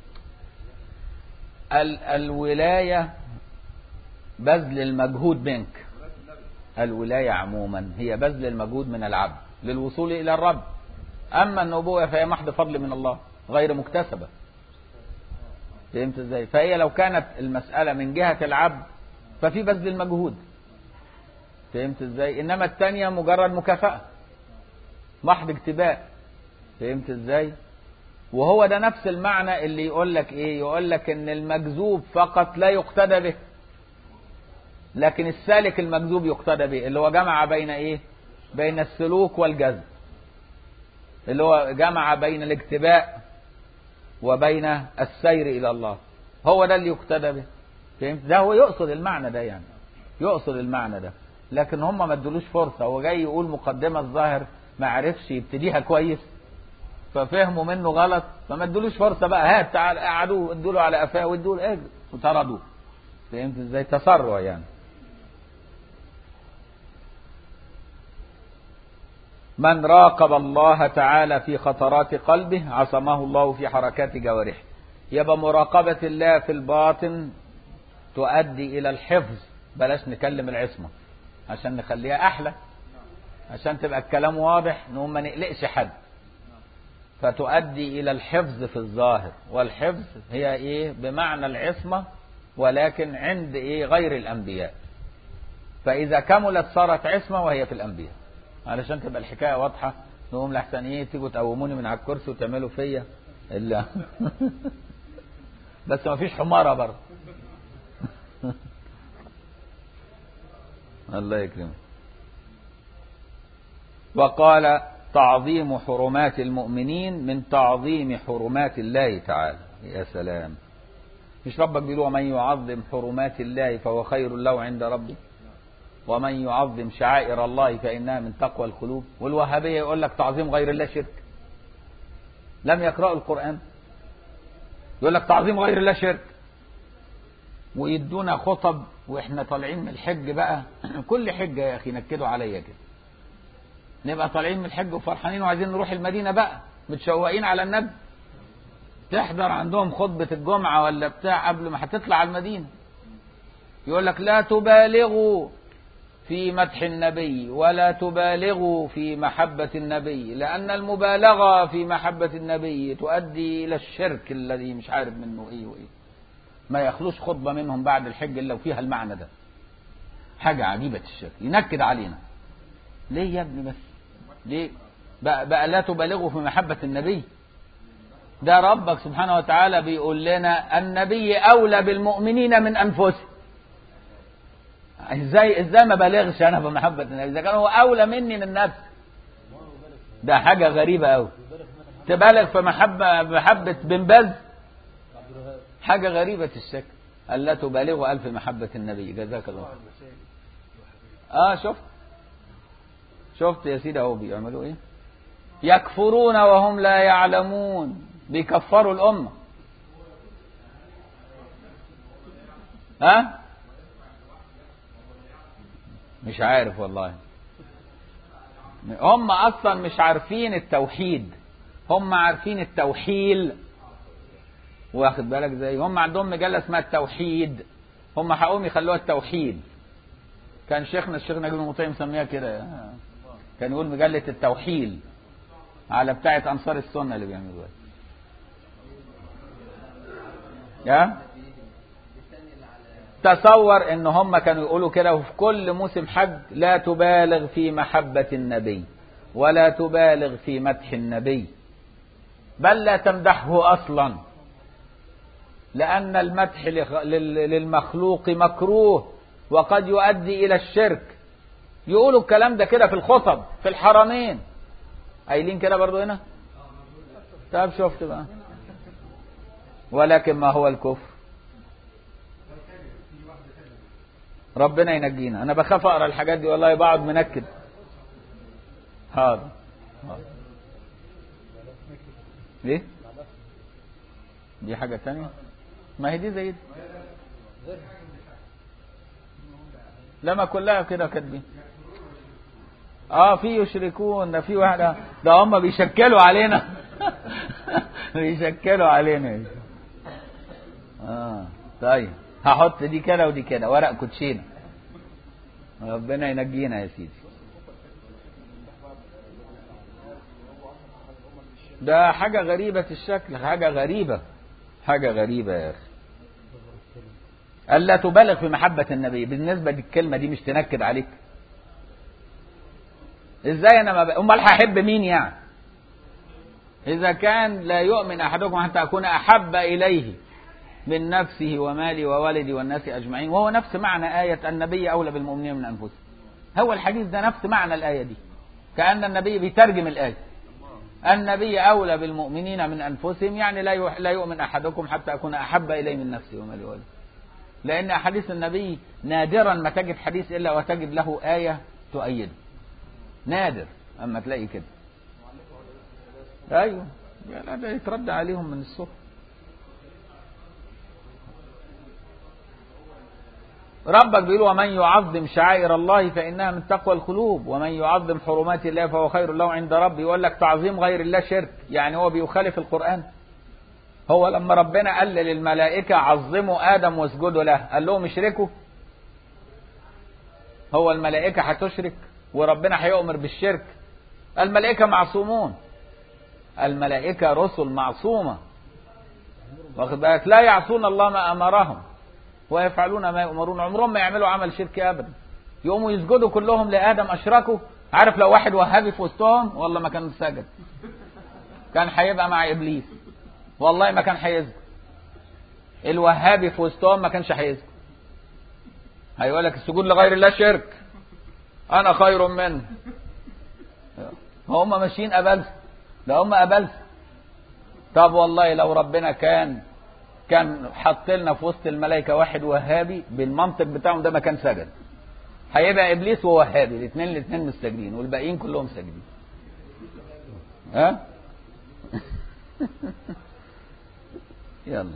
الولاية بذل المجهود منك، الولاية عموما هي بذل المجهود من العبد للوصول إلى الرب، أما النبوة فهي محض فضل من الله غير مكتسبة. فهمت ازاي؟ فهي لو كانت المسألة من جهة العبد ففي بذل المجهود، فهمت ازاي؟ إنما الثانية مجرد مكافأة، محض اكتباء. فهمت ازاي؟ وهو ده نفس المعنى اللي يقول لك ايه، يقول لك ان المجذوب فقط لا يقتدى به، لكن السالك المجذوب يقتدى به، اللي هو جمع بين ايه؟ بين السلوك والجذب، اللي هو جمع بين الاكتباء وبين السير الى الله، هو ده اللي يقتدى به. فهمت؟ ده هو يقصد المعنى ده، يعني يقصد المعنى ده، لكن هم ما ادولوش فرصة. هو جاي يقول مقدمة الظاهر ما عرفش يبتديها كويس ففهموا منه غلط، فما ادولوش فرصة بقى، هات تعال قعدوه ادوا له على قفاه وادوا له اجر وطردوه. فهمت ازاي؟ تسرع يعني. من راقب الله تعالى في خطرات قلبه عصمه الله في حركات جوارحه. يبقى مراقبة الله في الباطن تؤدي إلى الحفظ. بلاش نكلم العصمة عشان نخليها أحلى، عشان تبقى الكلام واضح، نقوم ما نقلقش حد. فتؤدي إلى الحفظ في الظاهر، والحفظ هي إيه؟ بمعنى العصمة، ولكن عند إيه؟ غير الأنبياء. فإذا كملت صارت عصمة وهي في الأنبياء. علشان تبقى الحكاية واضحة، نقوم لحسن إيه؟ تيجوا تقوموني من على الكرسي وتعملوا فيا إلا بس ما فيش حمارة برضه الله يكرمك. وقال تعظيم حرمات المؤمنين من تعظيم حرمات الله تعالى. يا سلام، مش ربك بيقول ومن يعظم حرمات الله فهو خير له عند ربه ومن يعظم شعائر الله فإنها من تقوى القلوب. والوهابية يقول لك تعظيم غير الله شرك. لم يقرأوا القرآن، يقول لك تعظيم غير الله شرك، ويدونا خطب واحنا طالعين من الحج بقى كل حجة يا أخي نكدوا عليا كده، نبقى طالعين من الحج وفرحانين وعايزين نروح المدينة بقى، متشوقين على النبي، تحضر عندهم خطبة الجمعة ولا بتاع قبل ما هتطلع على المدينة، يقول لك لا تبالغوا في مدح النبي ولا تبالغوا في محبة النبي، لأن المبالغة في محبة النبي تؤدي إلى الشرك الذي مش عارف منه إيه وإيه. ما يخلوش خطبة منهم بعد الحج إلا وفيها المعنى ده. حاجة عجيبة الشكل، ينكد علينا. ليه يا ابني بس؟ ليه بقى لا تبالغوا في محبة النبي؟ ده ربك سبحانه وتعالى بيقول لنا النبي أولى بالمؤمنين من أنفسهم. ازاي ما بالغش انا بمحبة النبي اذا كان هو اولى مني من نفسي؟ ده حاجة غريبة قوي. تبالغ في محبة بن باز، حاجة غريبة الشكل. الا تبالغوا الف محبة النبي. جزاك الله خير. شفت يا سيدي اهو بيعملوا ايه؟ يكفرون وهم لا يعلمون، بيكفروا الامة. مش عارف والله، هم اصلا مش عارفين التوحيد، هم عارفين التوحيل. واخد بالك زي هم عندهم مجلة اسمها التوحيد، هم حقهم يخلوها التوحيد. كان شيخنا الشيخ نجيب المطيع مسميها كده، كان يقول مجلة التوحيل على بتاعة انصار السنة اللي بيعملوها. تصور ان هم كانوا يقولوا كده وفي كل موسم حج لا تبالغ في محبة النبي ولا تبالغ في مدح النبي، بل لا تمدحه اصلا، لان المدح للمخلوق مكروه وقد يؤدي الى الشرك. يقولوا الكلام ده كده في الخطب في الحرمين، قايلين كده برضو هنا. طب شفت بقى. ولكن ما هو الكفر؟ ربنا ينجينا. انا بخاف اقرا الحاجات دي والله، بقعد منكد. حاضر. ايه دي حاجة تانية؟ ما هي دي زي دي. لما كلها كده كاتبين. في يشركون، ده في واحدة، ده هم بيشكلوا علينا بيشكلوا علينا. طيب هحط دي كده ودي كده، ورق كوتشينة. ربنا ينجينا يا سيدي. ده حاجة غريبة الشكل، حاجة غريبة يا أخي. ألا تبالغ في محبة النبي. بالنسبة للكلمة دي مش تنكد عليك؟ ازاي انا امال هحب مين يعني؟ اذا كان لا يؤمن احدكم حتى اكون احب اليه من نفسه ومالي وولدي والناس اجمعين، وهو نفس معنى آية النبي اولى بالمؤمنين من انفسهم. هو الحديث ده نفس معنى الآية دي، كأن النبي بيترجم الآية. النبي اولى بالمؤمنين من انفسهم، يعني لا يؤمن احدكم حتى اكون احب اليه من نفسي ومالي وولدي. لان احاديث النبي نادرا ما تجد حديث الا وتجد له آية تؤيده، نادر اما تلاقي كده. ايوه لا ده يترد عليهم من الصبح. ربك بيقول ومن يعظم شعائر الله فإنها من تقوى القلوب ومن يعظم حرمات الله فهو خير له عند ربه. يقول لك تعظيم غير الله شرك، يعني هو بيخالف القرآن. هو لما ربنا قال للملائكة عظموا آدم واسجدوا له قال لهم اشركوا؟ هو الملائكة هتشرك وربنا هيؤمر بالشرك؟ الملائكة معصومون، الملائكة رسل معصومة، واخد بالك؟ لا يعصون الله ما أمرهم ويفعلون ما يؤمرون. عمرهم ما يعملوا عمل شرك أبدا. يقوموا يسجدوا كلهم لآدم أشركوا؟ عارف لو واحد وهابي في وسطهم والله ما كان سجد، كان هيبقى مع إبليس، والله ما كان هيسجد. الوهابي في وسطهم ما كانش هيسجد، هيقول لك السجود لغير الله شرك، أنا خير منه. هم ماشيين أبلس، ده هم أبلس. طب والله لو ربنا كان حط لنا في وسط الملائكة واحد وهابي بالمنطق بتاعهم ده ما كان سجد، هيبقى إبليس ووهابي الاثنين مستجدين والباقيين كلهم ساجدين. ها يلا.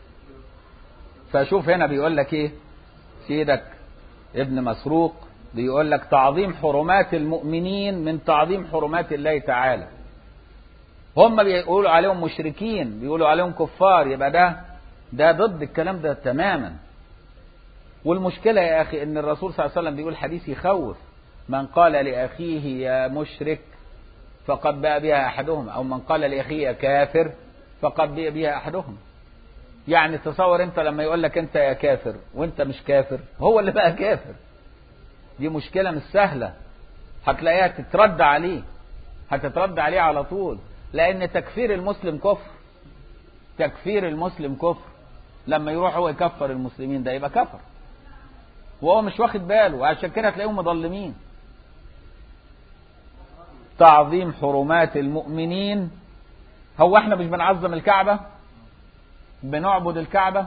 فشوف هنا بيقول لك ايه سيدك ابن مسروق، بيقول لك تعظيم حرمات المؤمنين من تعظيم حرمات الله تعالى. هم بيقولوا عليهم مشركين، بيقولوا عليهم كفار، يبقى ده ضد الكلام ده تماما. والمشكلة يا أخي إن الرسول صلى الله عليه وسلم بيقول حديث يخوف: من قال لأخيه يا مشرك فقد باء بها أحدهم، أو من قال لأخيه يا كافر فقد باء بها أحدهم. يعني تصور أنت لما يقول لك أنت يا كافر وأنت مش كافر، هو اللي بقى كافر. دي مشكلة مش سهلة، هتلاقيها هتترد عليه على طول، لأن تكفير المسلم كفر. تكفير المسلم كفر، لما يروح هو يكفر المسلمين ده يبقى كفر وهو مش واخد باله، وعشان كده تلاقيهم مظلمين. تعظيم حرمات المؤمنين، هو احنا مش بنعظم الكعبة؟ بنعبد الكعبة؟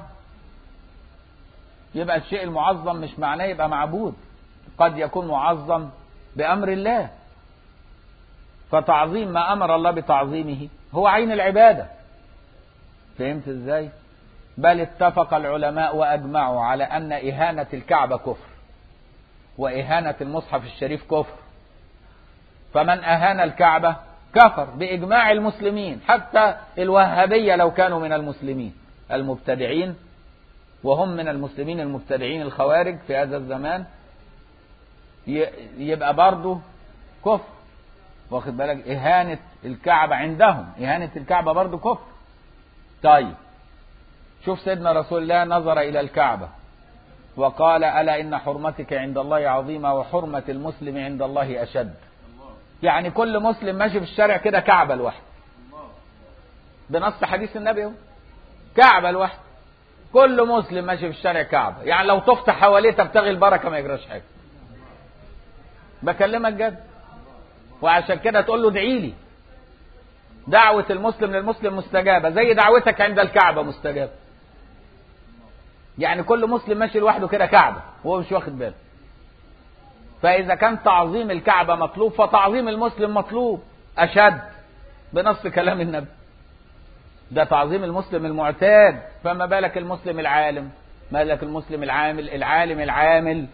يبقى الشيء المعظم مش معناه يبقى معبود، قد يكون معظم بأمر الله. فتعظيم ما أمر الله بتعظيمه هو عين العبادة. فهمت ازاي؟ بل اتفق العلماء وأجمعوا على أن إهانة الكعبة كفر، وإهانة المصحف الشريف كفر. فمن أهان الكعبة كفر بإجماع المسلمين، حتى الوهابية لو كانوا من المسلمين المبتدعين، وهم من المسلمين المبتدعين الخوارج في هذا الزمان، يبقى برضه كفر. واخد بالك؟ إهانة الكعبة عندهم، إهانة الكعبة برضه كفر. طيب شوف سيدنا رسول الله نظر إلى الكعبة وقال: ألا إن حرمتك عند الله عظيمة وحرمة المسلم عند الله أشد. يعني كل مسلم ماشي في الشارع كده كعبة لوحده، بنص حديث النبي، كعبة لوحده. كل مسلم ماشي في الشارع كعبة، يعني لو تفتح حواليه تبتغي البركة ما يجراش حاجة. بكلمك جد. وعشان كده تقول له ادعي لي. دعوة المسلم للمسلم مستجابة زي دعوتك عند الكعبة مستجابة. يعني كل مسلم ماشي لوحده كده كعبة وهو مش واخد باله. فإذا كان تعظيم الكعبة مطلوب فتعظيم المسلم مطلوب أشد، بنص كلام النبي. ده تعظيم المسلم المعتاد، فما بالك المسلم العالم؟ ما بالك المسلم العامل العالم العامل؟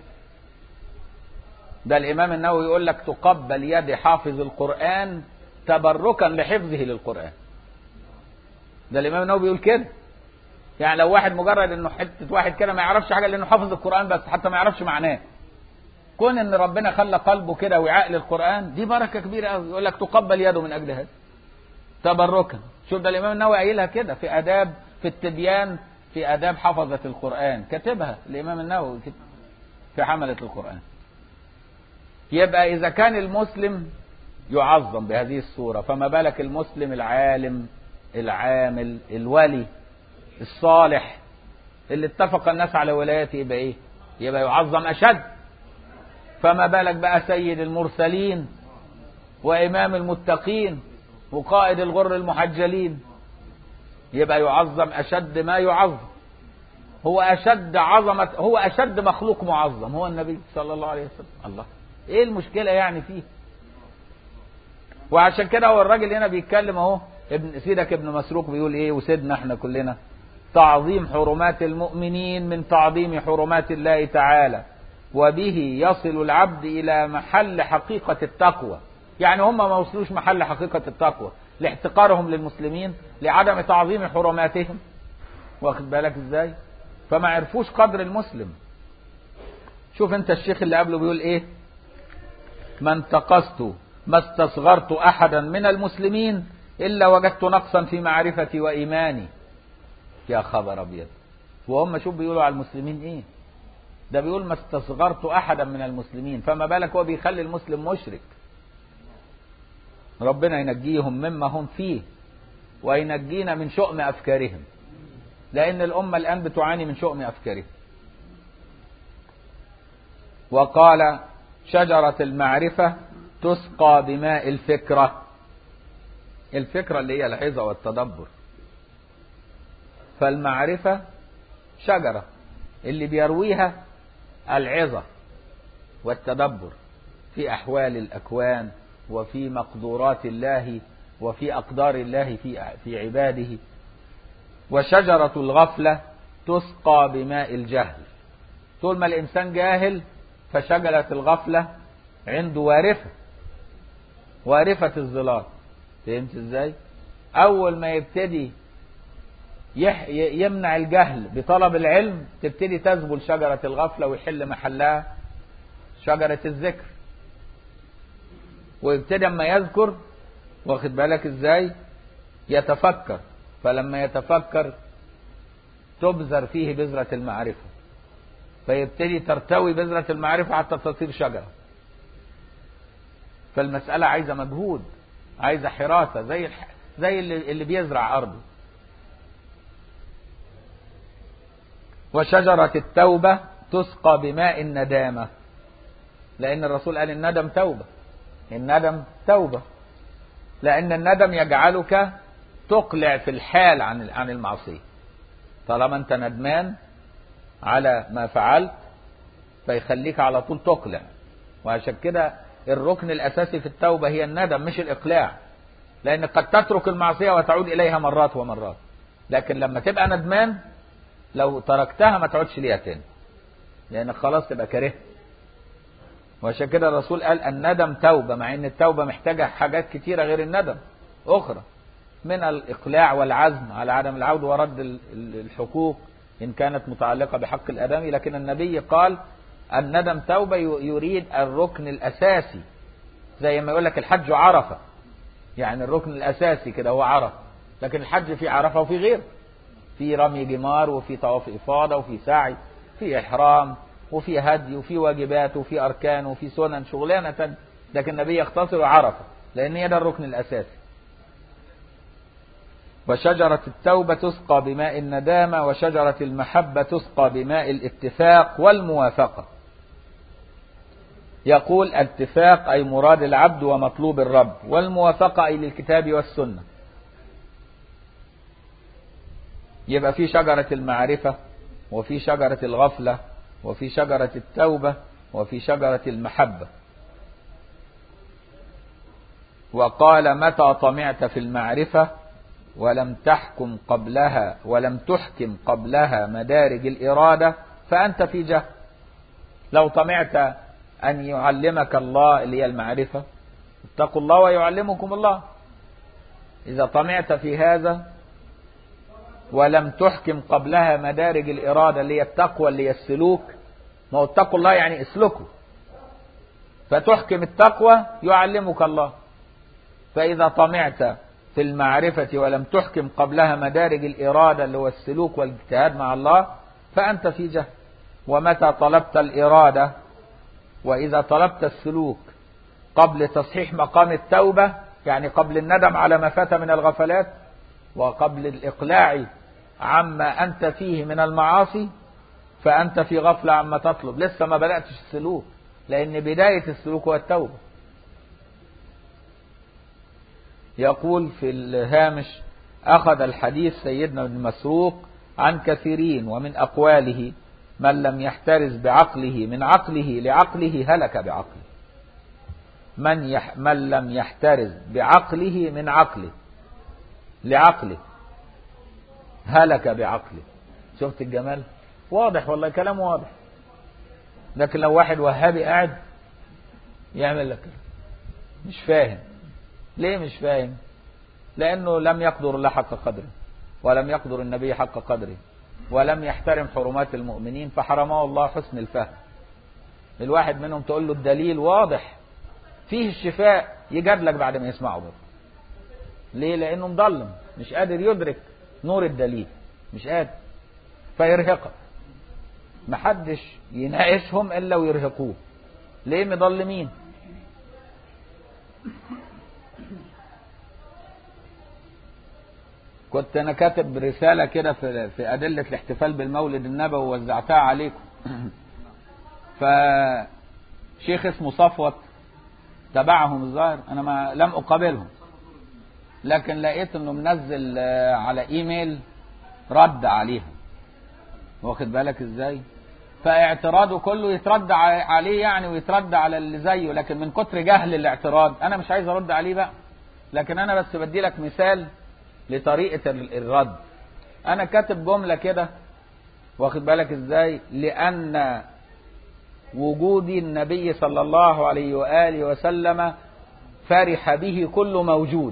ده الإمام النووي يقول لك: تقبل يد حافظ القرآن تبركا لحفظه للقرآن. ده الإمام النووي بيقول كده. يعني لو واحد مجرد انه حته واحد كده ما يعرفش حاجه لانه حافظ القرآن بس، حتى ما يعرفش معناه، كون ان ربنا خلى قلبه كده وعاء للقرآن، دي بركه كبيره قوي. يقول لك تقبل يده من اجل هذا تبركا. شوف ده الإمام النووي قايلها كده في آداب، في التبيان في آداب حفظة القرآن، كاتبها الإمام النووي في حملة القرآن. يبقى إذا كان المسلم يعظم بهذه الصورة، فما بالك المسلم العالم العامل الولي الصالح اللي اتفق الناس على ولايته، يبقى ايه؟ يبقى يعظم أشد. فما بالك بقى سيد المرسلين وإمام المتقين وقائد الغر المحجلين، يبقى يعظم أشد ما يعظم. هو أشد عظمة، هو أشد مخلوق معظم، هو النبي صلى الله عليه وسلم. الله، ايه المشكلة يعني فيه؟ وعشان كده هو الراجل هنا بيتكلم اهو، سيدك ابن مسروق بيقول ايه، وسيدنا احنا كلنا: تعظيم حرمات المؤمنين من تعظيم حرمات الله تعالى، وبه يصل العبد إلى محل حقيقة التقوى. يعني هم ما وصلوش محل حقيقة التقوى، لاحتقارهم للمسلمين، لعدم تعظيم حرماتهم. واخد بالك ازاي؟ فما عرفوش قدر المسلم. شوف انت الشيخ اللي قبله بيقول ايه؟ ما انتقصت ما استصغرت احدا من المسلمين الا وجدت نقصا في معرفتي وايماني. يا خبر ابيض. وهم شوف بيقولوا على المسلمين ايه؟ ده بيقول ما استصغرت احدا من المسلمين، فما بالك هو بيخلي المسلم مشرك. ربنا ينجيهم مما هم فيه وينجينا من شؤم افكارهم، لان الامه الان بتعاني من شؤم افكارهم. وقال شجرة المعرفة تسقى بماء الفكرة. الفكرة اللي هي العظة والتدبر. فالمعرفة شجرة اللي بيرويها العظة والتدبر في أحوال الأكوان وفي مقدورات الله وفي أقدار الله في عباده. وشجرة الغفلة تسقى بماء الجهل. طول ما الإنسان جاهل فشجرة الغفلة عنده وارفة الظلال. فهمت ازاي؟ أول ما يبتدي يمنع الجهل بطلب العلم تبتدي تذبل شجرة الغفلة ويحل محلها شجرة الذكر. ويبتدي اما يذكر، واخد بالك ازاي، يتفكر. فلما يتفكر تبذر فيه بذرة المعرفة، فيبتدي ترتوي بذرة المعرفة حتى تصير شجرة. فالمسألة عايزة مجهود، عايزة حراسة، زي اللي بيزرع أرضه. وشجرة التوبة تسقى بماء الندامة، لأن الرسول قال الندم توبة. الندم توبة، لأن الندم يجعلك تقلع في الحال عن المعصية. طالما أنت ندمان على ما فعلت فيخليك على طول تقلع. وعشان كده الركن الأساسي في التوبة هي الندم مش الإقلاع، لأن قد تترك المعصية وتعود إليها مرات ومرات، لكن لما تبقى ندمان لو تركتها ما تعودش ليها تاني، لأنك خلاص تبقى كاره. وعشان كده الرسول قال الندم توبة، مع ان التوبة محتاجة حاجات كتيرة غير الندم اخرى، من الاقلاع والعزم على عدم العودة ورد الحقوق ان كانت متعلقة بحق الادمي. لكن النبي قال الندم توبة، يريد الركن الاساسي، زي ما يقول لك الحج عرفة، يعني الركن الاساسي كده هو عرفة. لكن الحج في عرفة وفي غير، في رمي جمار وفي طواف افاضة وفي سعي، في احرام وفي هدي وفي واجبات وفي أركان وفي سنن، شغلانة تانية. لكن النبي يختصر عرفة لأن هي ده الركن الأساسي. وشجرة التوبة تسقى بماء الندامة، وشجرة المحبة تسقى بماء الاتفاق والموافقة. يقول الاتفاق أي مراد العبد ومطلوب الرب، والموافقة أي للكتاب والسنة. يبقى في شجرة المعرفة وفي شجرة الغفلة وفي شجرة التوبة وفي شجرة المحبة. وقال متى طمعت في المعرفة ولم تحكم قبلها مدارج الإرادة فأنت في جهل. لو طمعت أن يعلمك الله اللي هي المعرفة، اتقوا الله ويعلمكم الله. إذا طمعت في هذا ولم تحكم قبلها مدارج الإرادة اللي هي التقوى اللي هي السلوك، ما هو اتقوا الله يعني اسلكوا، فتحكم التقوى يعلمك الله. فإذا طمعت في المعرفة ولم تحكم قبلها مدارج الإرادة اللي هو السلوك والاجتهاد مع الله فأنت في جهل. ومتى طلبت الإرادة وإذا طلبت السلوك قبل تصحيح مقام التوبة، يعني قبل الندم على ما فات من الغفلات وقبل الإقلاع عما أنت فيه من المعاصي، فأنت في غفلة عما تطلب، لسه ما بدأتش السلوك، لأن بداية السلوك هو التوبة. يقول في الهامش أخذ الحديث سيدنا ابن مسروق عن كثيرين، ومن أقواله من لم يحترز بعقله من عقله لعقله هلك بعقله. من لم يحترز بعقله من عقله لعقله هلك بعقله. شفت الجمال؟ واضح والله، كلام واضح. لكن لو واحد وهابي قاعد يعمل لك مش فاهم. ليه مش فاهم؟ لأنه لم يقدر الله حق قدره، ولم يقدر النبي حق قدره، ولم يحترم حرمات المؤمنين، فحرمه الله حسن الفهم. الواحد منهم تقول له الدليل واضح فيه الشفاء، يجادلك بعد ما يسمعه برضه. ليه؟ لأنه مظلم، مش قادر يدرك نور الدليل، مش قادر، فيرهقك. محدش يناقشهم إلا ويرهقوه. ليه؟ مظلمين. كنت أنا كاتب رسالة كده في أدلة الاحتفال بالمولد النبوي ووزعتها عليكم. فشيخ اسمه صفوت تبعهم الظاهر، أنا لم أقابلهم، لكن لقيت إنه منزل على إيميل رد عليهم، واخد بالك إزاي؟ فاعتراضه كله يترد عليه يعني، ويترد على اللي زيه، لكن من كتر جهل الاعتراض أنا مش عايز أرد عليه بقى. لكن أنا بس بدي لك مثال لطريقة الرد. أنا كاتب جملة كده، واخد بالك إزاي؟ لأن وجود النبي صلى الله عليه وآله وسلم فرح به كل موجود،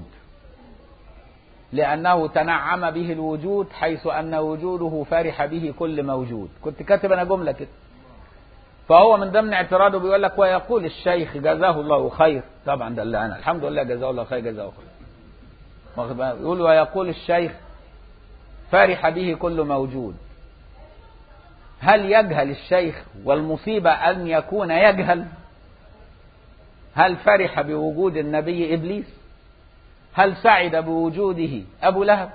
لأنه تنعم به الوجود، حيث أن وجوده فرح به كل موجود. كنت كاتب أنا جملة كده. فهو من ضمن اعتراضه بيقول لك ويقول الشيخ جزاه الله خير، طبعا ده اللي أنا الحمد لله جزاه الله خير، جزاه خير، واخد بالك؟ يقول ويقول الشيخ فرح به كل موجود. هل يجهل الشيخ؟ والمصيبة أن يكون يجهل. هل فرح بوجود النبي إبليس؟ هل سعد بوجوده أبو لهب؟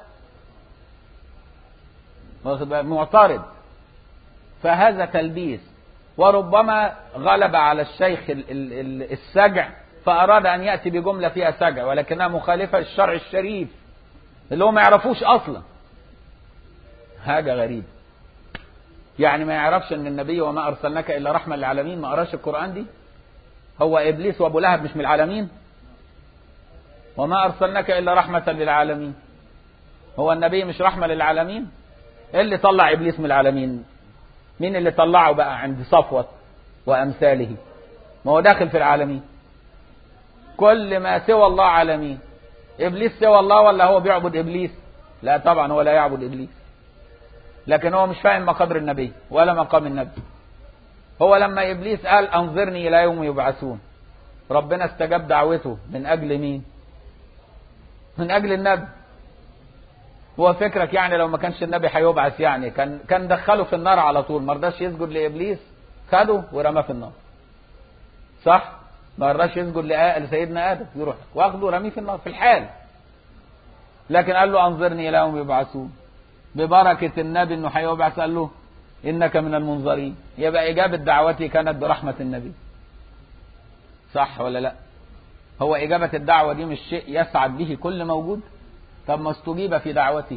معترض. فهذا تلبيس، وربما غلب على الشيخ السجع، فأراد أن يأتي بجملة فيها سجع ولكنها مخالفة للشرع الشريف اللي هو ما يعرفوش أصلا. حاجة غريبة، يعني ما يعرفش أن النبي وما أرسلناك إلا رحمة للعالمين، ما قراش القرآن دي؟ هو إبليس وأبو لهب مش من العالمين؟ وما أرسلناك إلا رحمة للعالمين. هو النبي مش رحمة للعالمين؟ إيه اللي طلع إبليس من العالمين؟ مين اللي طلعه بقى عند صفوت وأمثاله؟ ما هو داخل في العالمين. كل ما سوى الله عالمين. إبليس سوى الله ولا هو بيعبد إبليس؟ لا طبعا، هو لا يعبد إبليس، لكن هو مش فاهم مقدر النبي ولا مقام النبي. هو لما إبليس قال أنظرني إلى يوم يبعثون، ربنا استجاب دعوته من أجل مين؟ من أجل النبي. هو فكرك يعني لو ما كانش النبي هيبعث يعني كان دخله في النار على طول؟ ما رضاش يسجد لإبليس، خده ورماه في النار، صح؟ ما رضاش يسجد لسيدنا آدم، يروح واخده ورميه في النار في الحال. لكن قال له أنظرني إلى يوم يبعثون، ببركة النبي إنه هيبعث، قال له إنك من المنظرين. يبقى إجابة دعوتي كانت برحمة النبي، صح ولا لا؟ هو إجابة الدعوة دي مش شيء يسعد به كل موجود؟ طب ما استجيب في دعوته.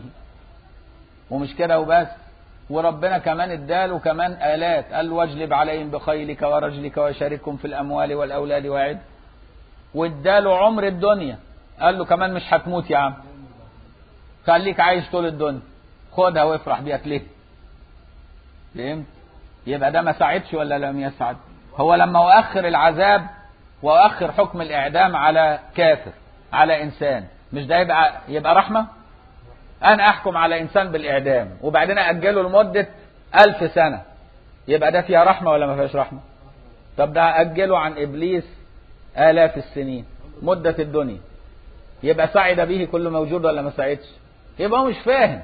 ومش كده وبس، وربنا كمان اداله كمان آلات، قال واجلب عليهم بخيلك ورجلك وشاركهم في الأموال والأولاد وعد. واداله عمر الدنيا، قال له كمان مش هتموت يا عم، خليك عايش طول الدنيا، خدها وافرح بيها ليه؟ فهمت؟ يبقى ده ما ساعدش ولا لم يسعد؟ هو لما أؤخر العذاب وأؤخر حكم الإعدام على كافر، على إنسان، مش ده يبقى رحمة؟ أنا أحكم على إنسان بالإعدام وبعدين أجله لمدة 1000 سنة، يبقى ده فيها رحمة ولا ما فيهاش رحمة؟ طب ده أجله عن إبليس آلاف السنين، مدة الدنيا، يبقى سعد به كل موجود ولا ما سعدش؟ يبقى هو مش فاهم.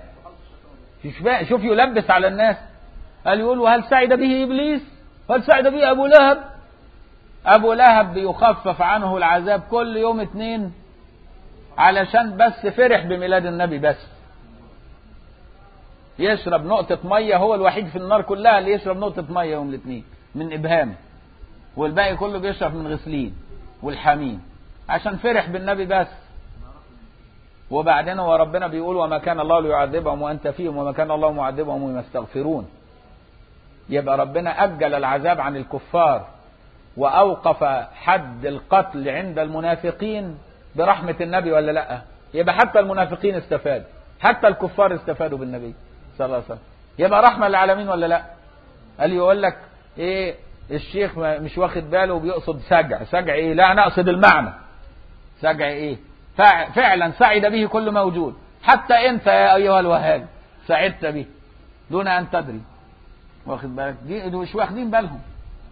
شوف يلبس على الناس. قال يقولوا هل سعد به إبليس؟ هل سعد به أبو لهب؟ أبو لهب بيخفف عنه العذاب كل يوم 2 علشان بس فرح بميلاد النبي، بس يشرب نقطة مية، هو الوحيد في النار كلها اللي يشرب نقطة مية يوم الاثنين من إبهام، والباقي كله بيشرب من غسلين والحميم عشان فرح بالنبي بس. وبعدين هو ربنا بيقول وما كان الله ليعذبهم وأنت فيهم وما كان الله معذبهم وهم يستغفرون. يبقى ربنا أجل العذاب عن الكفار وأوقف حد القتل عند المنافقين برحمة النبي ولا لا؟ يبقى حتى المنافقين استفادوا، حتى الكفار استفادوا بالنبي صلى الله عليه وسلم. يبقى رحمة للعالمين ولا لا؟ قال يقول لك ايه الشيخ مش واخد باله وبيقصد سجع. سجع ايه؟ لا انا اقصد المعنى. سجع ايه؟ فعلا سعد به كل موجود، حتى انت يا ايها الوهاب سعدت به دون ان تدري. واخد بالك؟ دي مش واخدين بالهم.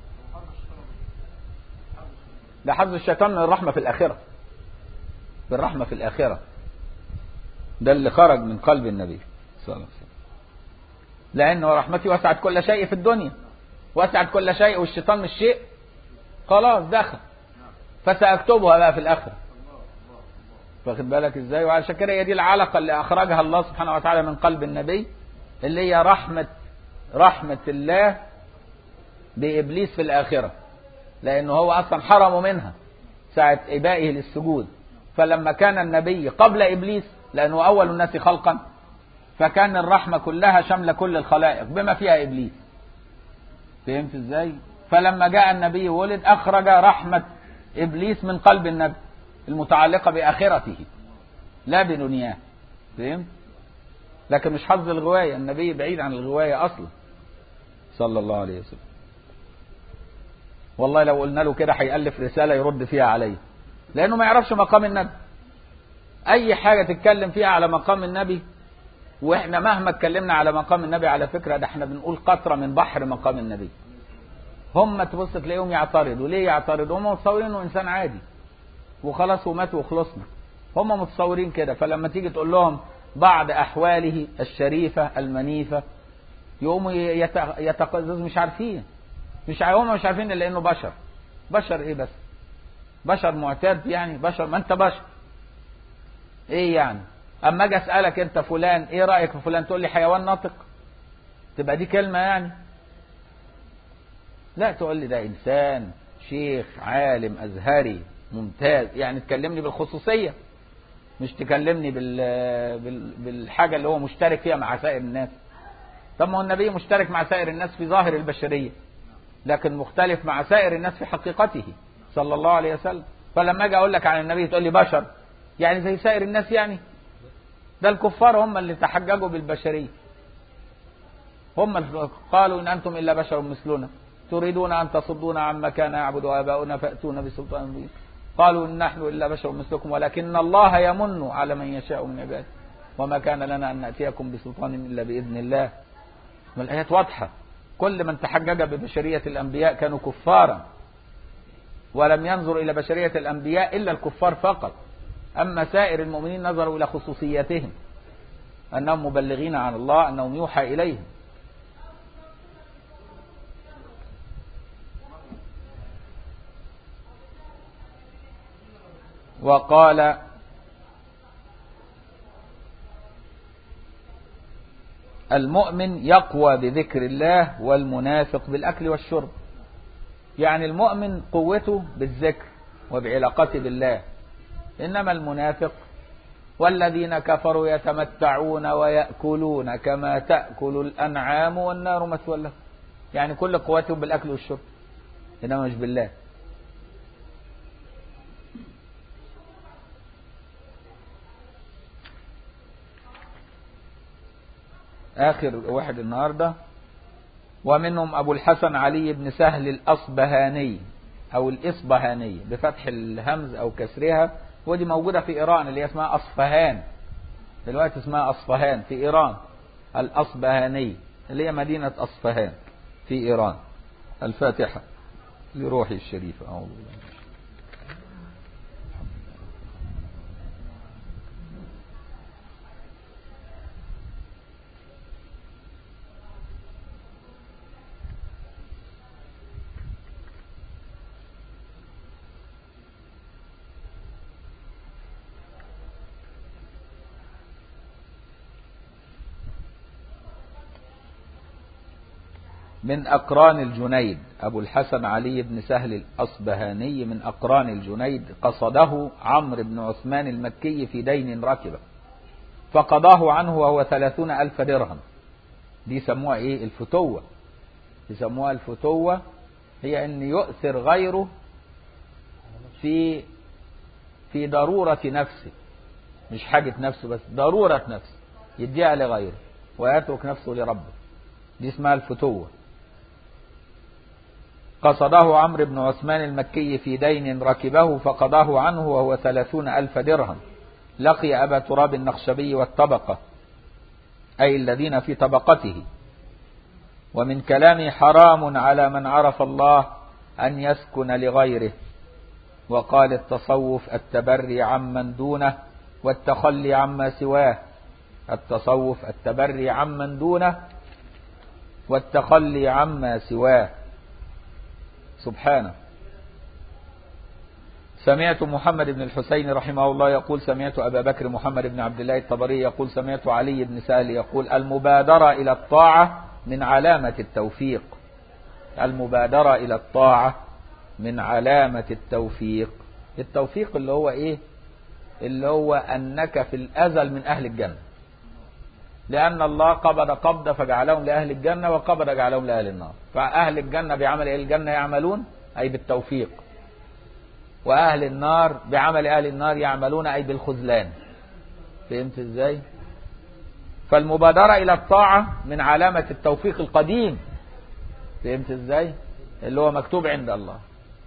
ده حظ الشيطان من الرحمة في الآخرة، بالرحمة في الآخرة. ده اللي خرج من قلب النبي صلى الله عليه وسلم، لأنه رحمتي وسعت كل شيء في الدنيا، وسعت كل شيء، والشيطان مش شيء، خلاص دخل، فسأكتبها بقى في الآخرة. واخد بالك ازاي؟ وعشان كده هي دي العلقة اللي أخرجها الله سبحانه وتعالى من قلب النبي، اللي هي رحمة الله بإبليس في الآخرة، لأنه هو أصلا حرمه منها ساعة إبائه للسجود. فلما كان النبي قبل إبليس، لأنه أول الناس خلقا، فكان الرحمة كلها شاملة كل الخلائق بما فيها إبليس. فهمت ازاي؟ فلما جاء النبي ولد أخرج رحمة إبليس من قلب النبي المتعلقة بآخرته لا بدنياه. فهمت؟ لكن مش حظ الغواية، النبي بعيد عن الغواية أصلا صلى الله عليه وسلم. والله لو قلنا له كده هيألف رسالة يرد فيها عليه، لأنه ما يعرفش مقام النبي. أي حاجة تتكلم فيها على مقام النبي، وإحنا مهما اتكلمنا على مقام النبي، على فكرة ده احنا بنقول قطرة من بحر مقام النبي. هم تبص تلاقيهم يعترضوا. ليه يعترضوا؟ هم متصورين انه انسان عادي وخلاص ومات وخلصنا. هم متصورين كده. فلما تيجي تقول لهم بعض أحواله الشريفة المنيفة يقوموا يتقززوا، مش عارفين. هم مش عارفين إلا إنه بشر. بشر إيه بس؟ بشر معتاد يعني؟ بشر، ما أنت بشر. إيه يعني؟ أما أجي أسألك أنت فلان إيه رأيك في فلان، تقول لي حيوان ناطق؟ تبقى دي كلمة يعني؟ لا، تقول لي ده إنسان شيخ عالم أزهري ممتاز، يعني تكلمني بالخصوصية، مش تكلمني بالحاجة اللي هو مشترك فيها مع سائر الناس. طب ما هو النبي مشترك مع سائر الناس في ظاهر البشرية، لكن مختلف مع سائر الناس في حقيقته صلى الله عليه وسلم. فلما اجي اقول لك عن النبي تقول لي بشر، يعني زي سائر الناس يعني؟ ده الكفار هم اللي تحججوا بالبشرية، هم اللي قالوا إن أنتم إلا بشر مثلنا تريدون أن تصدونا عما كان يعبد آباؤنا فأتونا بسلطان مبين. قالوا إن نحن إلا بشر مثلكم ولكن الله يمن على من يشاء من عباده وما كان لنا أن نأتيكم بسلطان إلا بإذن الله. والآيات واضحة. كل من تحجج ببشرية الأنبياء كانوا كفارا، ولم ينظر إلى بشرية الأنبياء إلا الكفار فقط. أما سائر المؤمنين نظروا إلى خصوصياتهم، أنهم مبلغين عن الله، أنهم يوحى إليهم. وقال المؤمن يقوى بذكر الله والمنافق بالأكل والشرب. يعني المؤمن قوته بالذكر وبعلاقته بالله، إنما المنافق والذين كفروا يتمتعون ويأكلون كما تأكل الأنعام والنار مثوى لهم. يعني كل قوته بالأكل والشرب، إنما مش بالله. آخر واحد النهاردة. ومنهم أبو الحسن علي بن سهل الأصبهاني أو الإصبهاني بفتح الهمز أو كسرها، ودي موجودة في إيران اللي اسمها أصفهان دلوقتي، اسمها أصفهان في إيران. الأصبهاني اللي هي مدينة أصفهان في إيران. الفاتحة لروحي الشريفة. أعوذ بالله. من أقران الجنيد. أبو الحسن علي بن سهل الأصبهاني من أقران الجنيد، قصده عمرو بن عثمان المكي في دين ركبه فقضاه عنه وهو 30,000 درهم. دي يسموها إيه؟ الفتوة. يسموها الفتوة، هي أن يؤثر غيره في ضرورة نفسه، مش حاجة نفسه بس، ضرورة نفسه يديها لغيره ويترك نفسه لربه. دي اسمها الفتوة. قصده عمرو بن عثمان المكي في دين ركبه فقضاه عنه وهو 30,000 درهم. لقي أبا تراب النخشبي والطبقة، أي الذين في طبقته. ومن كلامه حرام على من عرف الله أن يسكن لغيره. وقال التصوف التبري عمن دونه والتخلي عما سواه. التصوف التبري عمن دونه والتخلي عما سواه. سبحانه. سمعت محمد بن الحسين رحمه الله يقول سمعت أبا بكر محمد بن عبد الله الطبري يقول سمعت علي بن سهل يقول المبادرة إلى الطاعة من علامة التوفيق. المبادرة إلى الطاعة من علامة التوفيق. التوفيق اللي هو إيه؟ اللي هو أنك في الأزل من أهل الجنة، لأن الله قبض قبضة فجعلهم لأهل الجنة وقبض جعلهم لأهل النار. فأهل الجنة بعمل أهل الجنة يعملون أي بالتوفيق، وأهل النار بعمل أهل النار يعملون أي بالخذلان. فهمت إزاي؟ فالمبادرة إلى الطاعة من علامة التوفيق القديم. فهمت إزاي؟ اللي هو مكتوب عند الله.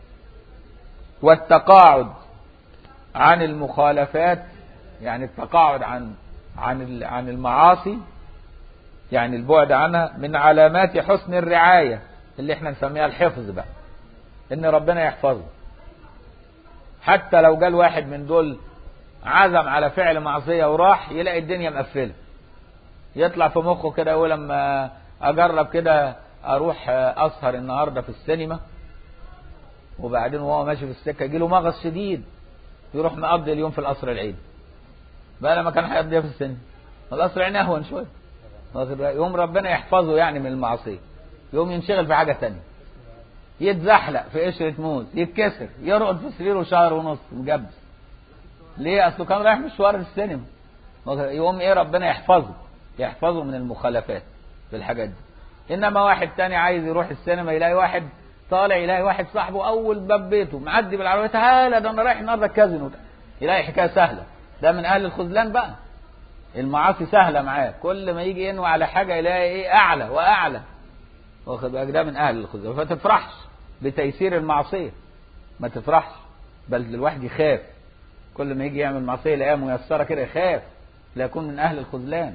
والتقاعد عن المخالفات، يعني التقاعد عن المعاصي، يعني البعد عنها، من علامات حسن الرعاية اللي احنا نسميها الحفظ بقى، ان ربنا يحفظه. حتى لو جال واحد من دول عزم على فعل معصية وراح يلاقي الدنيا مقفلة، يطلع في مخه كده يقول لما اجرب كده اروح اسهر النهاردة في السينما، وبعدين وهو ماشي في السكة يجيله مغص شديد يروح مقضي اليوم في القصر العيني بقى لما كان هيقضيها في السينما. القصر العيني اهون شوية، يوم ربنا يحفظه يعني من المعصية، يوم ينشغل في حاجة تانية، يتزحلق في قشرة موز، يتكسر، يرقد في سريره شهر ونص مجبس. ليه؟ اصله كان رايح مشوار في السينما. يوم ايه ربنا يحفظه من المخالفات في الحاجات دي. انما واحد تاني عايز يروح السينما يلاقي واحد طالع، يلاقي واحد صاحبه اول باب بيته معدي بالعربيه، تعالى ده انا رايح النهارده الكازينو، يلاقي حكايه سهله. ده من اهل الخذلان بقى. المعاصي سهله معاه، كل ما يجي ينوي على حاجه يلاقي ايه اعلى واعلى. واخد بالك؟ ده من اهل الخذلان. فما تفرحش بتيسير المعصيه، ما تفرحش، بل الواحد يخاف كل ما يجي يعمل معصيه يلاقيها ميسره كده، يخاف لا يكون من اهل الخذلان.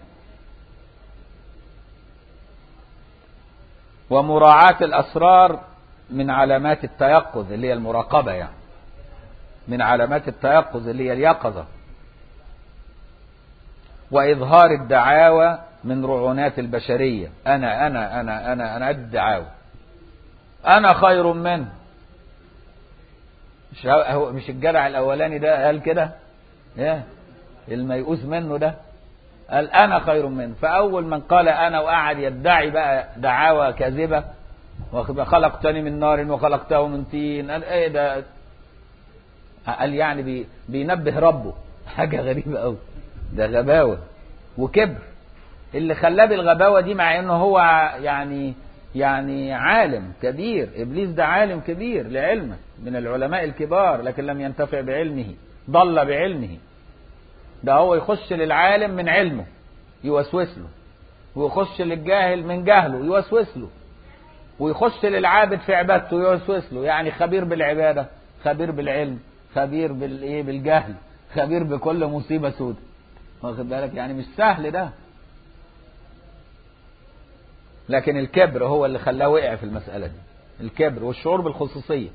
ومراعاة الأسرار من علامات التيقظ اللي هي المراقبة، يعني من علامات التيقظ اللي هي اليقظة. وإظهار الدعاوى من رعونات البشرية. أنا الدعاوى، أنا خير منه. مش الجدع الأولاني ده قال كده؟ الميؤوس منه ده قال أنا خير منه. فأول من قال أنا وقعد يدعي بقى دعاوى كاذبة، خلقتني من نار وخلقته من طين، قال ايه ده؟ قال يعني بينبه ربه. حاجة غريبة قوي، ده غباوة وكبر اللي خلاه بالغباوة دي، مع انه هو يعني عالم كبير. ابليس ده عالم كبير لعلمه، من العلماء الكبار، لكن لم ينتفع بعلمه، ضل بعلمه. ده هو يخش للعالم من علمه يوسوس له، ويخش للجاهل من جهله يوسوس له، ويخش للعابد في عبادته يوسوس له. يعني خبير بالعبادة، خبير بالعلم، خبير بالجهل، خبير بكل مصيبة سودة. واخد بالك؟ يعني مش سهل ده. لكن الكبر هو اللي خلاه وقع في المسألة دي، الكبر والشعور بالخصوصية.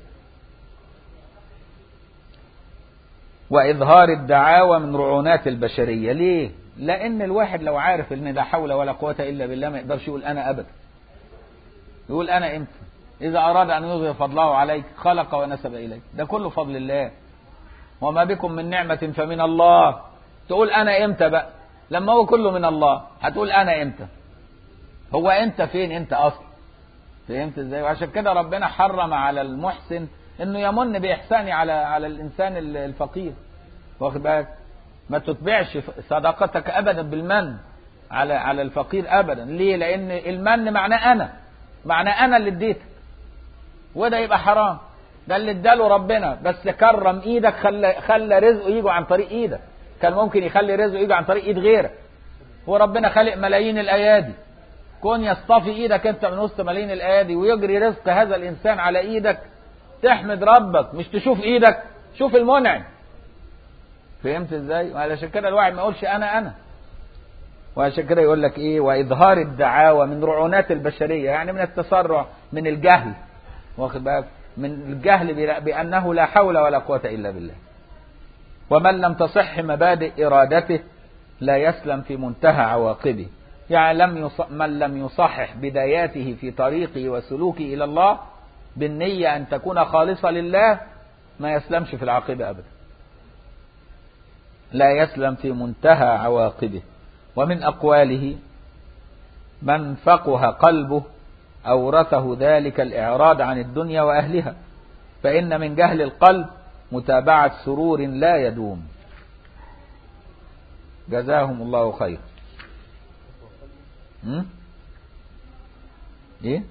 وإظهار الدعاوى من رعونات البشرية. ليه؟ لأن الواحد لو عارف إن لا حول ولا قوة إلا بالله ما يقدرش يقول أنا أبدا. يقول أنا إمتى؟ إذا أراد أن يظهر فضله عليك خلق ونسب إليك، ده كله فضل الله. وما بكم من نعمة فمن الله. تقول أنا إمتى بقى؟ لما هو كله من الله هتقول أنا إمتى؟ هو أنت فين أنت أصلا؟ فهمت إزاي؟ وعشان كده ربنا حرم على المحسن إنه يمن بإحسانه على الإنسان الفقير. واخد بالك؟ ما تتبعش صداقتك أبدا بالمن على الفقير أبدا. ليه؟ لأن المن معناه أنا اللي اديتك، وده يبقى حرام. ده اللي اداله ربنا، بس كرم ايدك، خلى رزقه يجي عن طريق ايدك. كان ممكن يخلي رزقه يجي عن طريق ايد غيرك. هو ربنا خلق ملايين الايادي، كون يصطفي ايدك انت من وسط ملايين الايادي ويجري رزق هذا الانسان على ايدك، تحمد ربك، مش تشوف ايدك، شوف المنعم. فهمت ازاي؟ وعلشان كده الواحد ما يقولش انا. وعشان كده يقول لك ايه؟ واظهار الدعاوى من رعونات البشريه، يعني من التسرع، من الجهل، واخد بالك؟ من الجهل بانه لا حول ولا قوه الا بالله. ومن لم تصح مبادئ ارادته لا يسلم في منتهى عواقبه. يعني من لم يصحح بداياته في طريقه وسلوكه الى الله بالنيه ان تكون خالصه لله ما يسلمش في العاقبه ابدا. لا يسلم في منتهى عواقبه. ومن أقواله: من فقه قلبه أورثه ذلك الإعراض عن الدنيا وأهلها، فإن من جهل القلب متابعة سرور لا يدوم. جزاهم الله خير. إيه؟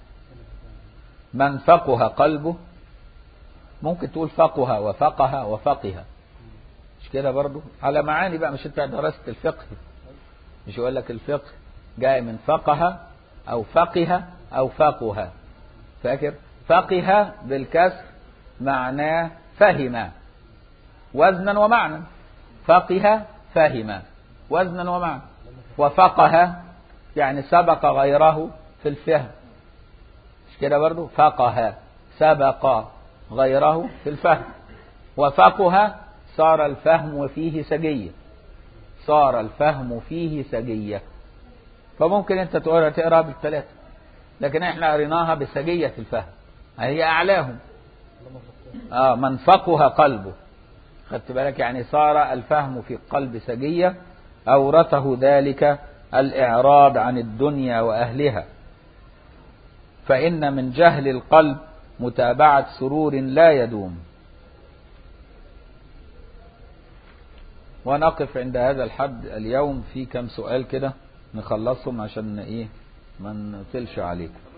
من فقه قلبه، ممكن تقول فقه وفقه وفقه، مش كده برضو على معاني بقى. مش انت درست الفقه؟ مش يقول لك الفقه جاي من فقه او فقه او فقه، فاكر؟ فقه بالكسر معناه فهم وزنا ومعنى. فقه فهم وزنا ومعنى. وفقه يعني سبق غيره في الفهم، مش كده برضو؟ فقه سبق غيره في الفهم. وفقه صار الفهم فيه سجية، صار الفهم فيه سجية. فممكن انت تقرأ بالثلاثة، لكن احنا قريناها بسجية الفهم، هي اعلاهم. من فقه قلبه، خدت بالك؟ يعني صار الفهم في القلب سجية، أورثه ذلك الإعراض عن الدنيا وأهلها، فإن من جهل القلب متابعة سرور لا يدوم. ونقف عند هذا الحد اليوم. في كم سؤال كده نخلصهم عشان ايه ما نطلش عليكم.